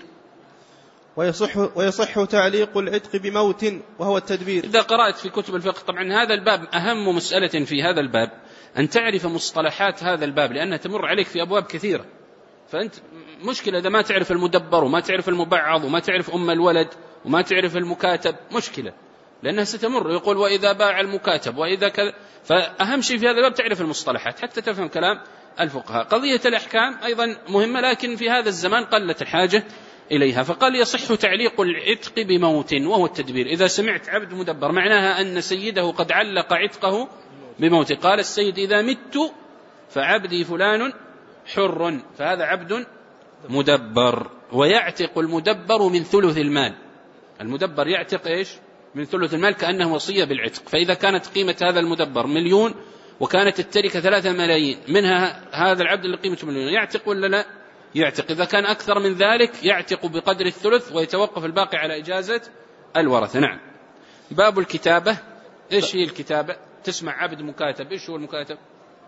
Speaker 2: ويصح تعليق العتق بموت وهو التدبير.
Speaker 1: إذا قرأت في كتب الفقه، طبعا هذا الباب أهم مسألة في هذا الباب أن تعرف مصطلحات هذا الباب، لأنها تمر عليك في أبواب كثيرة. فأنت مشكلة إذا ما تعرف المدبر وما تعرف المبعض وما تعرف أم الولد وما تعرف المكاتب، مشكلة، لأنها ستمر. يقول وإذا باع المكاتب وإذا كذا. فأهم شيء في هذا الباب تعرف المصطلحات حتى تفهم كلام الفقهاء. قضية الأحكام أيضا مهمة، لكن في هذا الزمان قلت الحاجة إليها. فقال يصح تعليق العتق بموت وهو التدبير. إذا سمعت عبد مدبر معناها أن سيده قد علق عتقه بموت. قال السيد إذا مت فعبدي فلان حر، فهذا عبد مدبر. ويعتق المدبر من ثلث المال. المدبر يعتق إيش؟ من ثلث المال، كأنه وصية بالعتق. فإذا كانت قيمة هذا المدبر 1,000,000 وكانت التركة 3 ملايين، منها هذا العبد اللي قيمته 1,000,000، يعتق ولا لا؟ يعتق. إذا كان أكثر من ذلك يعتق بقدر الثلث ويتوقف الباقي على إجازة الورثة. نعم. باب الكتابة. إيش هي الكتابة؟ تسمع عبد مكاتب، إيش هو المكاتب؟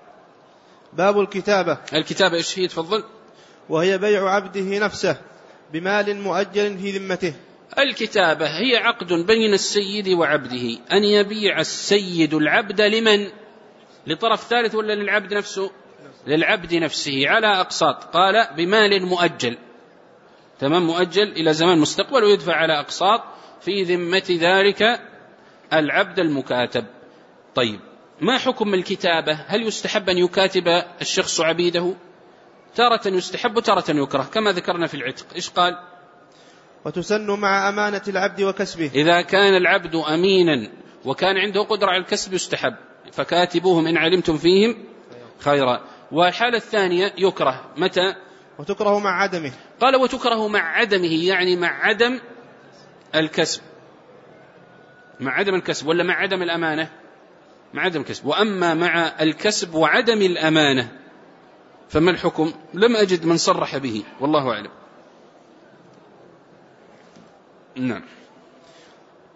Speaker 2: باب الكتابة.
Speaker 1: الكتابة إيش هي؟ تفضل.
Speaker 2: وهي بيع عبده نفسه بمال مؤجل في ذمته.
Speaker 1: الكتابة هي عقد بين السيد وعبده، أن يبيع السيد العبد لمن؟ لطرف ثالث ولا للعبد نفسه؟ للعبد نفسه على أقساط. قال بمال مؤجل، تمام، مؤجل إلى زمان مستقبل، ويدفع على أقساط في ذمة ذلك العبد المكاتب. طيب ما حكم الكتابة؟ هل يستحب أن يكاتب الشخص عبيده؟ تارة يستحب وتارة يكره كما ذكرنا في العتق. إيش قال؟
Speaker 2: وتسن مع أمانة العبد وكسبه.
Speaker 1: إذا كان العبد أمينا وكان عنده قدرة على الكسب يستحب، فكاتبوهم إن علمتم فيهم خيرا. والحالة الثانية يكره. متى؟
Speaker 2: وتكره مع عدمه.
Speaker 1: قال وتكره مع عدمه، يعني مع عدم الكسب. مع عدم الكسب ولا مع عدم الأمانة؟ مع عدم الكسب. وأما مع الكسب وعدم الأمانة فما الحكم؟ لم أجد من صرح به، والله أعلم. نعم.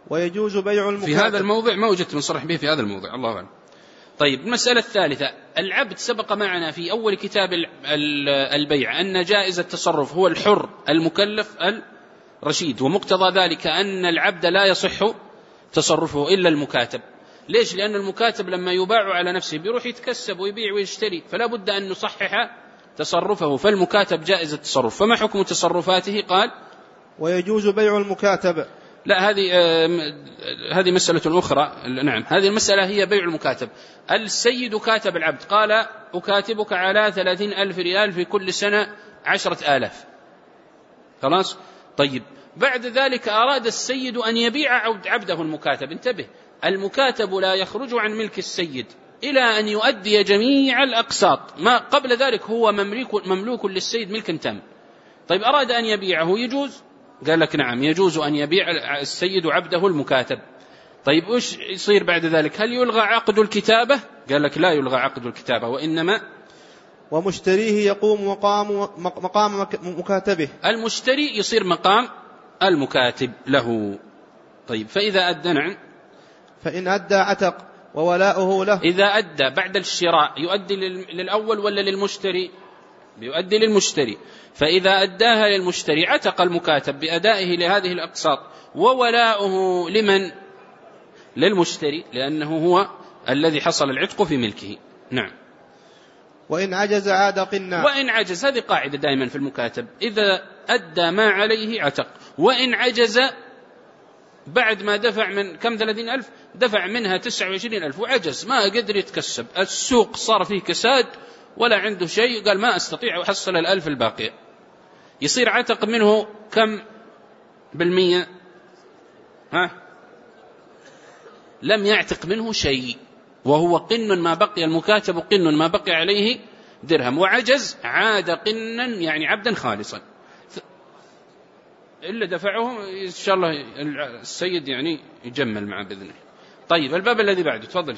Speaker 2: ويجوز بيع المكاتب.
Speaker 1: في هذا الموضع ما وجدت من صرح به في هذا الموضع، الله أعلم. طيب المسألة الثالثة، العبد سبق معنا في أول كتاب البيع أن جائز التصرف هو الحر المكلف الرشيد، ومقتضى ذلك أن العبد لا يصح تصرفه إلا المكاتب. ليش؟ لأن المكاتب لما يباع على نفسه بيروح يتكسب ويبيع ويشتري، فلا بد أن نصحح تصرفه، فالمكاتب جائز التصرف. فما حكم تصرفاته؟ قال
Speaker 2: ويجوز بيع المكاتب.
Speaker 1: لا، هذه مسألة أخرى. نعم، هذه المسألة هي بيع المكاتب. السيد كاتب العبد، قال أكاتبك على 30,000 ريال في كل سنة 10,000. خلاص. طيب بعد ذلك أراد السيد أن يبيع عبده المكاتب. انتبه، المكاتب لا يخرج عن ملك السيد إلى أن يؤدي جميع الأقساط. ما قبل ذلك هو مملوك للسيد ملكا تام. طيب أراد أن يبيعه، يجوز؟ قال لك نعم، يجوز أن يبيع السيد عبده المكاتب. طيب وش يصير بعد ذلك؟ هل يلغى عقد الكتابة؟ قال لك لا يلغى عقد الكتابة، وإنما
Speaker 2: ومشتريه يقوم مقام مكاتبه.
Speaker 1: المشتري يصير مقام المكاتب له. طيب فإذا أدى، نعم،
Speaker 2: فإن أدى عتق وولاؤه له.
Speaker 1: إذا أدى بعد الشراء يؤدي للأول ولا للمشتري؟ يؤدي للمشتري. فإذا أداها للمشتري عتق المكاتب بأدائه لهذه الأقساط، وولاؤه لمن؟ للمشتري، لأنه هو الذي حصل العتق في ملكه. نعم.
Speaker 2: وإن عجز عاد قنا.
Speaker 1: وإن عجز، هذه قاعدة دائما في المكاتب، إذا أدى ما عليه عتق. وإن عجز بعد ما دفع من كم 30,000 دفع منها 29,000 وعجز، ما قدر يتكسب، السوق صار فيه كساد ولا عنده شيء، قال ما أستطيع أحصل 1,000 الباقية، يصير عتق منه كم بالمية؟ لم يعتق منه شيء، وهو قن ما بقي المكاتب، قن ما بقي عليه درهم. وعجز عاد قنا، يعني عبدا خالصا، إلا دفعه إن شاء الله السيد يعني يجمل معه بإذن الله. طيب الباب الذي بعده، تفضل.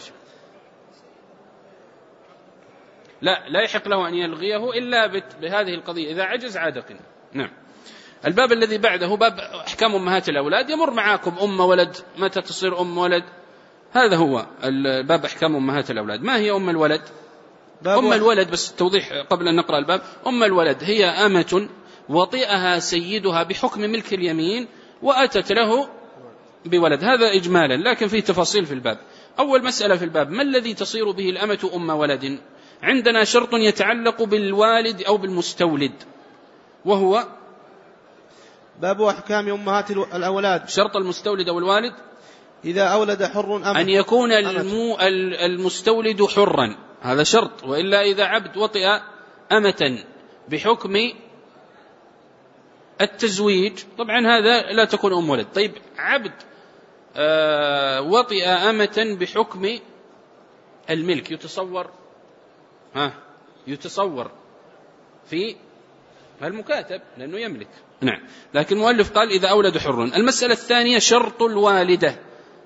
Speaker 1: لا يحق له أن يلغيه إلا بهذه القضية، إذا عجز عاد قنا. نعم. الباب الذي بعده باب أحكام أمهات الأولاد. يمر معاكم أم ولد، متى تصير أم ولد، هذا هو الباب أحكام أمهات الأولاد. ما هي أم الولد؟ أم الولد، بس توضيح قبل أن نقرأ الباب. أم الولد هي أمة وطئها سيدها بحكم ملك اليمين وأتت له بولد. هذا إجمالا، لكن فيه تفاصيل في الباب. أول مسألة في الباب، ما الذي تصير به الأمة أم ولد؟ عندنا شرط يتعلق بالوالد أو بالمستولد، وهو
Speaker 2: باب أحكام أمهات الأولاد.
Speaker 1: شرط المستولد أو الوالد
Speaker 2: إذا أولد حر أمة،
Speaker 1: أن يكون المستولد حرا، هذا شرط. وإلا إذا عبد وطئ أمة بحكم التزويج، طبعا هذا لا تكون أم ولد. طيب عبد وطئ أمة بحكم الملك، يتصور في المكاتب لأنه يملك. نعم. لكن المؤلف قال إذا أولد حر. المسألة الثانية شرط الوالدة.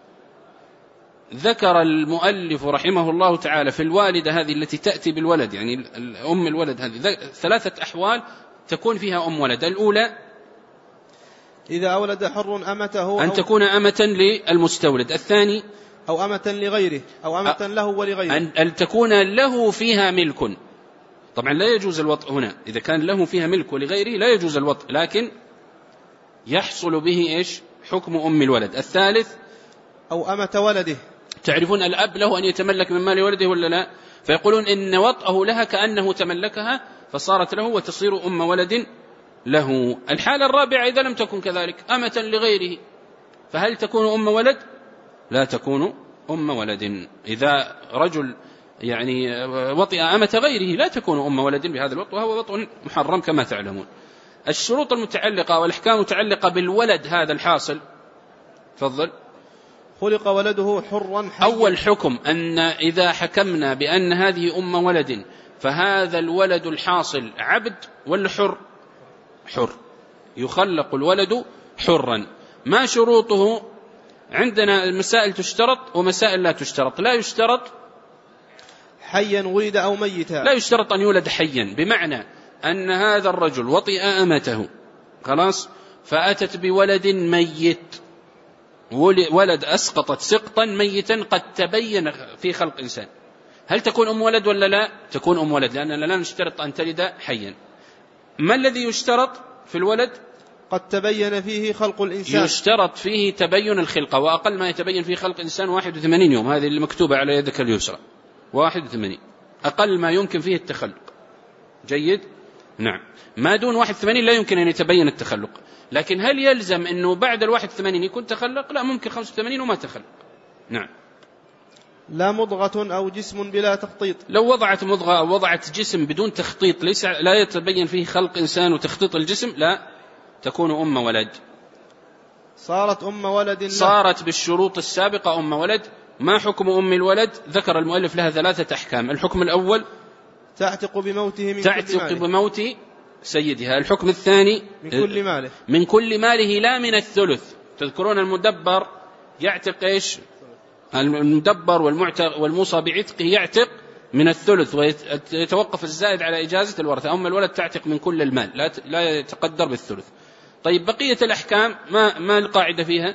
Speaker 1: ذكر المؤلف رحمه الله تعالى في الوالدة هذه التي تأتي بالولد، يعني أم الولد هذه 3 أحوال تكون فيها أم ولد. الأولى
Speaker 2: إذا أولد حر أمته،
Speaker 1: أن تكون أمة للمستولد. الثاني
Speaker 2: أو أمة لغيره، أو أمة له ولغيره،
Speaker 1: أن تكون له فيها ملك. طبعا لا يجوز الوطء هنا، إذا كان له فيها ملك ولغيره لا يجوز الوطء، لكن يحصل به إيش؟ حكم أم الولد. الثالث
Speaker 2: أو أمة ولده.
Speaker 1: تعرفون الأب له أن يتملك من مال ولده ولا لا؟ فيقولون إن وطأه لها كأنه تملكها فصارت له وتصير أم ولد له. الحالة الرابعة إذا لم تكن كذلك، أمة لغيره، فهل تكون أم ولد؟ لا تكون أم ولد. إذا رجل يعني وطئ أمة غيره لا تكون أم ولد بهذا الوطء، وهو وطء محرم كما تعلمون. الشروط المتعلقة والأحكام المتعلقة بالولد هذا الحاصل، تفضل.
Speaker 2: خلق ولده حرا حيا.
Speaker 1: أول حكم أن إذا حكمنا بأن هذه أم ولد فهذا الولد الحاصل عبد ولا حر؟ حر، يخلق الولد حرا. ما شروطه؟ عندنا المسائل تشترط ومسائل لا تشترط. لا يشترط
Speaker 2: حيا ولد أو ميتا،
Speaker 1: لا يشترط أن يولد حيا، بمعنى أن هذا الرجل وطئ أمته خلاص فأتت بولد ميت، ولد أسقطت سقطا ميتا قد تبين في خلق إنسان، هل تكون أم ولد ولا لا؟ تكون أم ولد، لأننا لا نشترط أن تلد حيا. ما الذي يشترط في الولد؟
Speaker 2: قد تبين فيه خلق الإنسان.
Speaker 1: يشترط فيه تبين الخلقة، وأقل ما يتبين فيه خلق إنسان 81 يوم، هذه اللي مكتوبة على يدك اليسرى، 81 أقل ما يمكن فيه التخلق. جيد؟ نعم. ما دون 81 لا يمكن أن يتبين التخلق. لكن هل يلزم أنه بعد 81 يكون تخلق؟ لا، ممكن 85 وما تخلق. نعم.
Speaker 2: لا مضغة أو جسم بلا تخطيط.
Speaker 1: لو وضعت مضغة أو وضعت جسم بدون تخطيط ليس لا يتبين فيه خلق إنسان وتخطيط الجسم، لا تكون أم ولد.
Speaker 2: صارت أم ولد له.
Speaker 1: صارت بالشروط السابقة أم ولد. ما حكم أم الولد؟ ذكر المؤلف لها 3 أحكام. الحكم الأول
Speaker 2: تعتق بموته
Speaker 1: تعتق بموت سيدها. الحكم الثاني من كل ماله لا من الثلث. تذكرون المدبر يعتق إيش؟ المدبر والموصى بعتقه يعتق من الثلث، ويتوقف الزائد على إجازة الورثة. أم الولد تعتق من كل المال، لا يتقدر بالثلث. طيب بقية الأحكام ما القاعدة فيها؟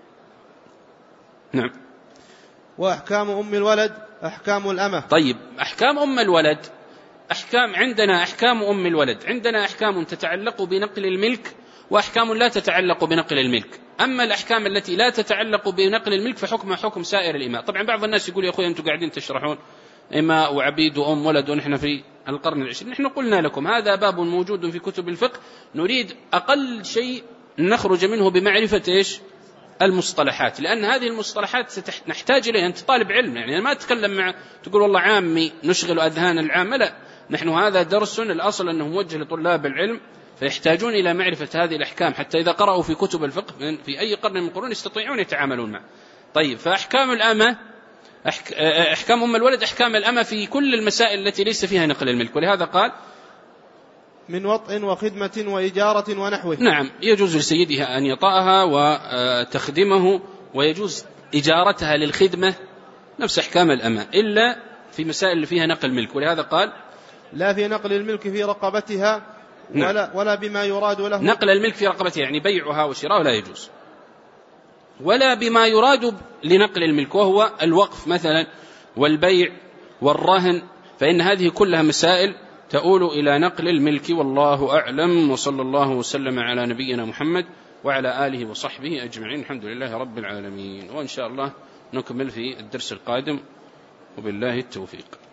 Speaker 1: نعم.
Speaker 2: وأحكام أم الولد أحكام الأمة.
Speaker 1: طيب أحكام أم الولد عندنا أحكام أم الولد، عندنا أحكام تتعلق بنقل الملك وأحكام لا تتعلق بنقل الملك. أما الأحكام التي لا تتعلق بنقل الملك فحكمها حكم سائر الإماء. طبعا بعض الناس يقول يا أخوي أنتم قاعدين تشرحون إماء وعبيد وأم ولد ونحن في القرن العشرين. نحن قلنا لكم هذا باب موجود في كتب الفقه، نريد أقل شيء نخرج منه بمعرفة إيش؟ المصطلحات، لأن هذه المصطلحات نحتاج إليها. أنت طالب علم، يعني ما تتكلم تقول والله عامي نشغل أذهان العامة، لا، نحن هذا درس الأصل أنه موجه لطلاب العلم، فيحتاجون إلى معرفة هذه الأحكام حتى إذا قرأوا في كتب الفقه في أي قرن من القرون يستطيعون يتعاملون معه. طيب فأحكام الأمة أحكام أم الولد أحكام الأمة في كل المسائل التي ليس فيها نقل الملك، ولهذا قال
Speaker 2: من وطء وخدمة وإجارة ونحوه.
Speaker 1: نعم، يجوز لسيدها أن يطأها وتخدمه، ويجوز إجارتها للخدمة، نفس أحكام الأمة، إلا في مسائل اللي فيها نقل الملك، ولهذا قال
Speaker 2: لا في نقل الملك في رقبتها ولا بما يراد له.
Speaker 1: نقل الملك في رقبتها يعني بيعها وشراءها لا يجوز، ولا بما يراد لنقل الملك وهو الوقف مثلا والبيع والرهن، فإن هذه كلها مسائل تؤول إلى نقل الملك. والله أعلم، وصلى الله وسلم على نبينا محمد وعلى آله وصحبه أجمعين. الحمد لله رب العالمين. وإن شاء الله نكمل في الدرس القادم، وبالله التوفيق.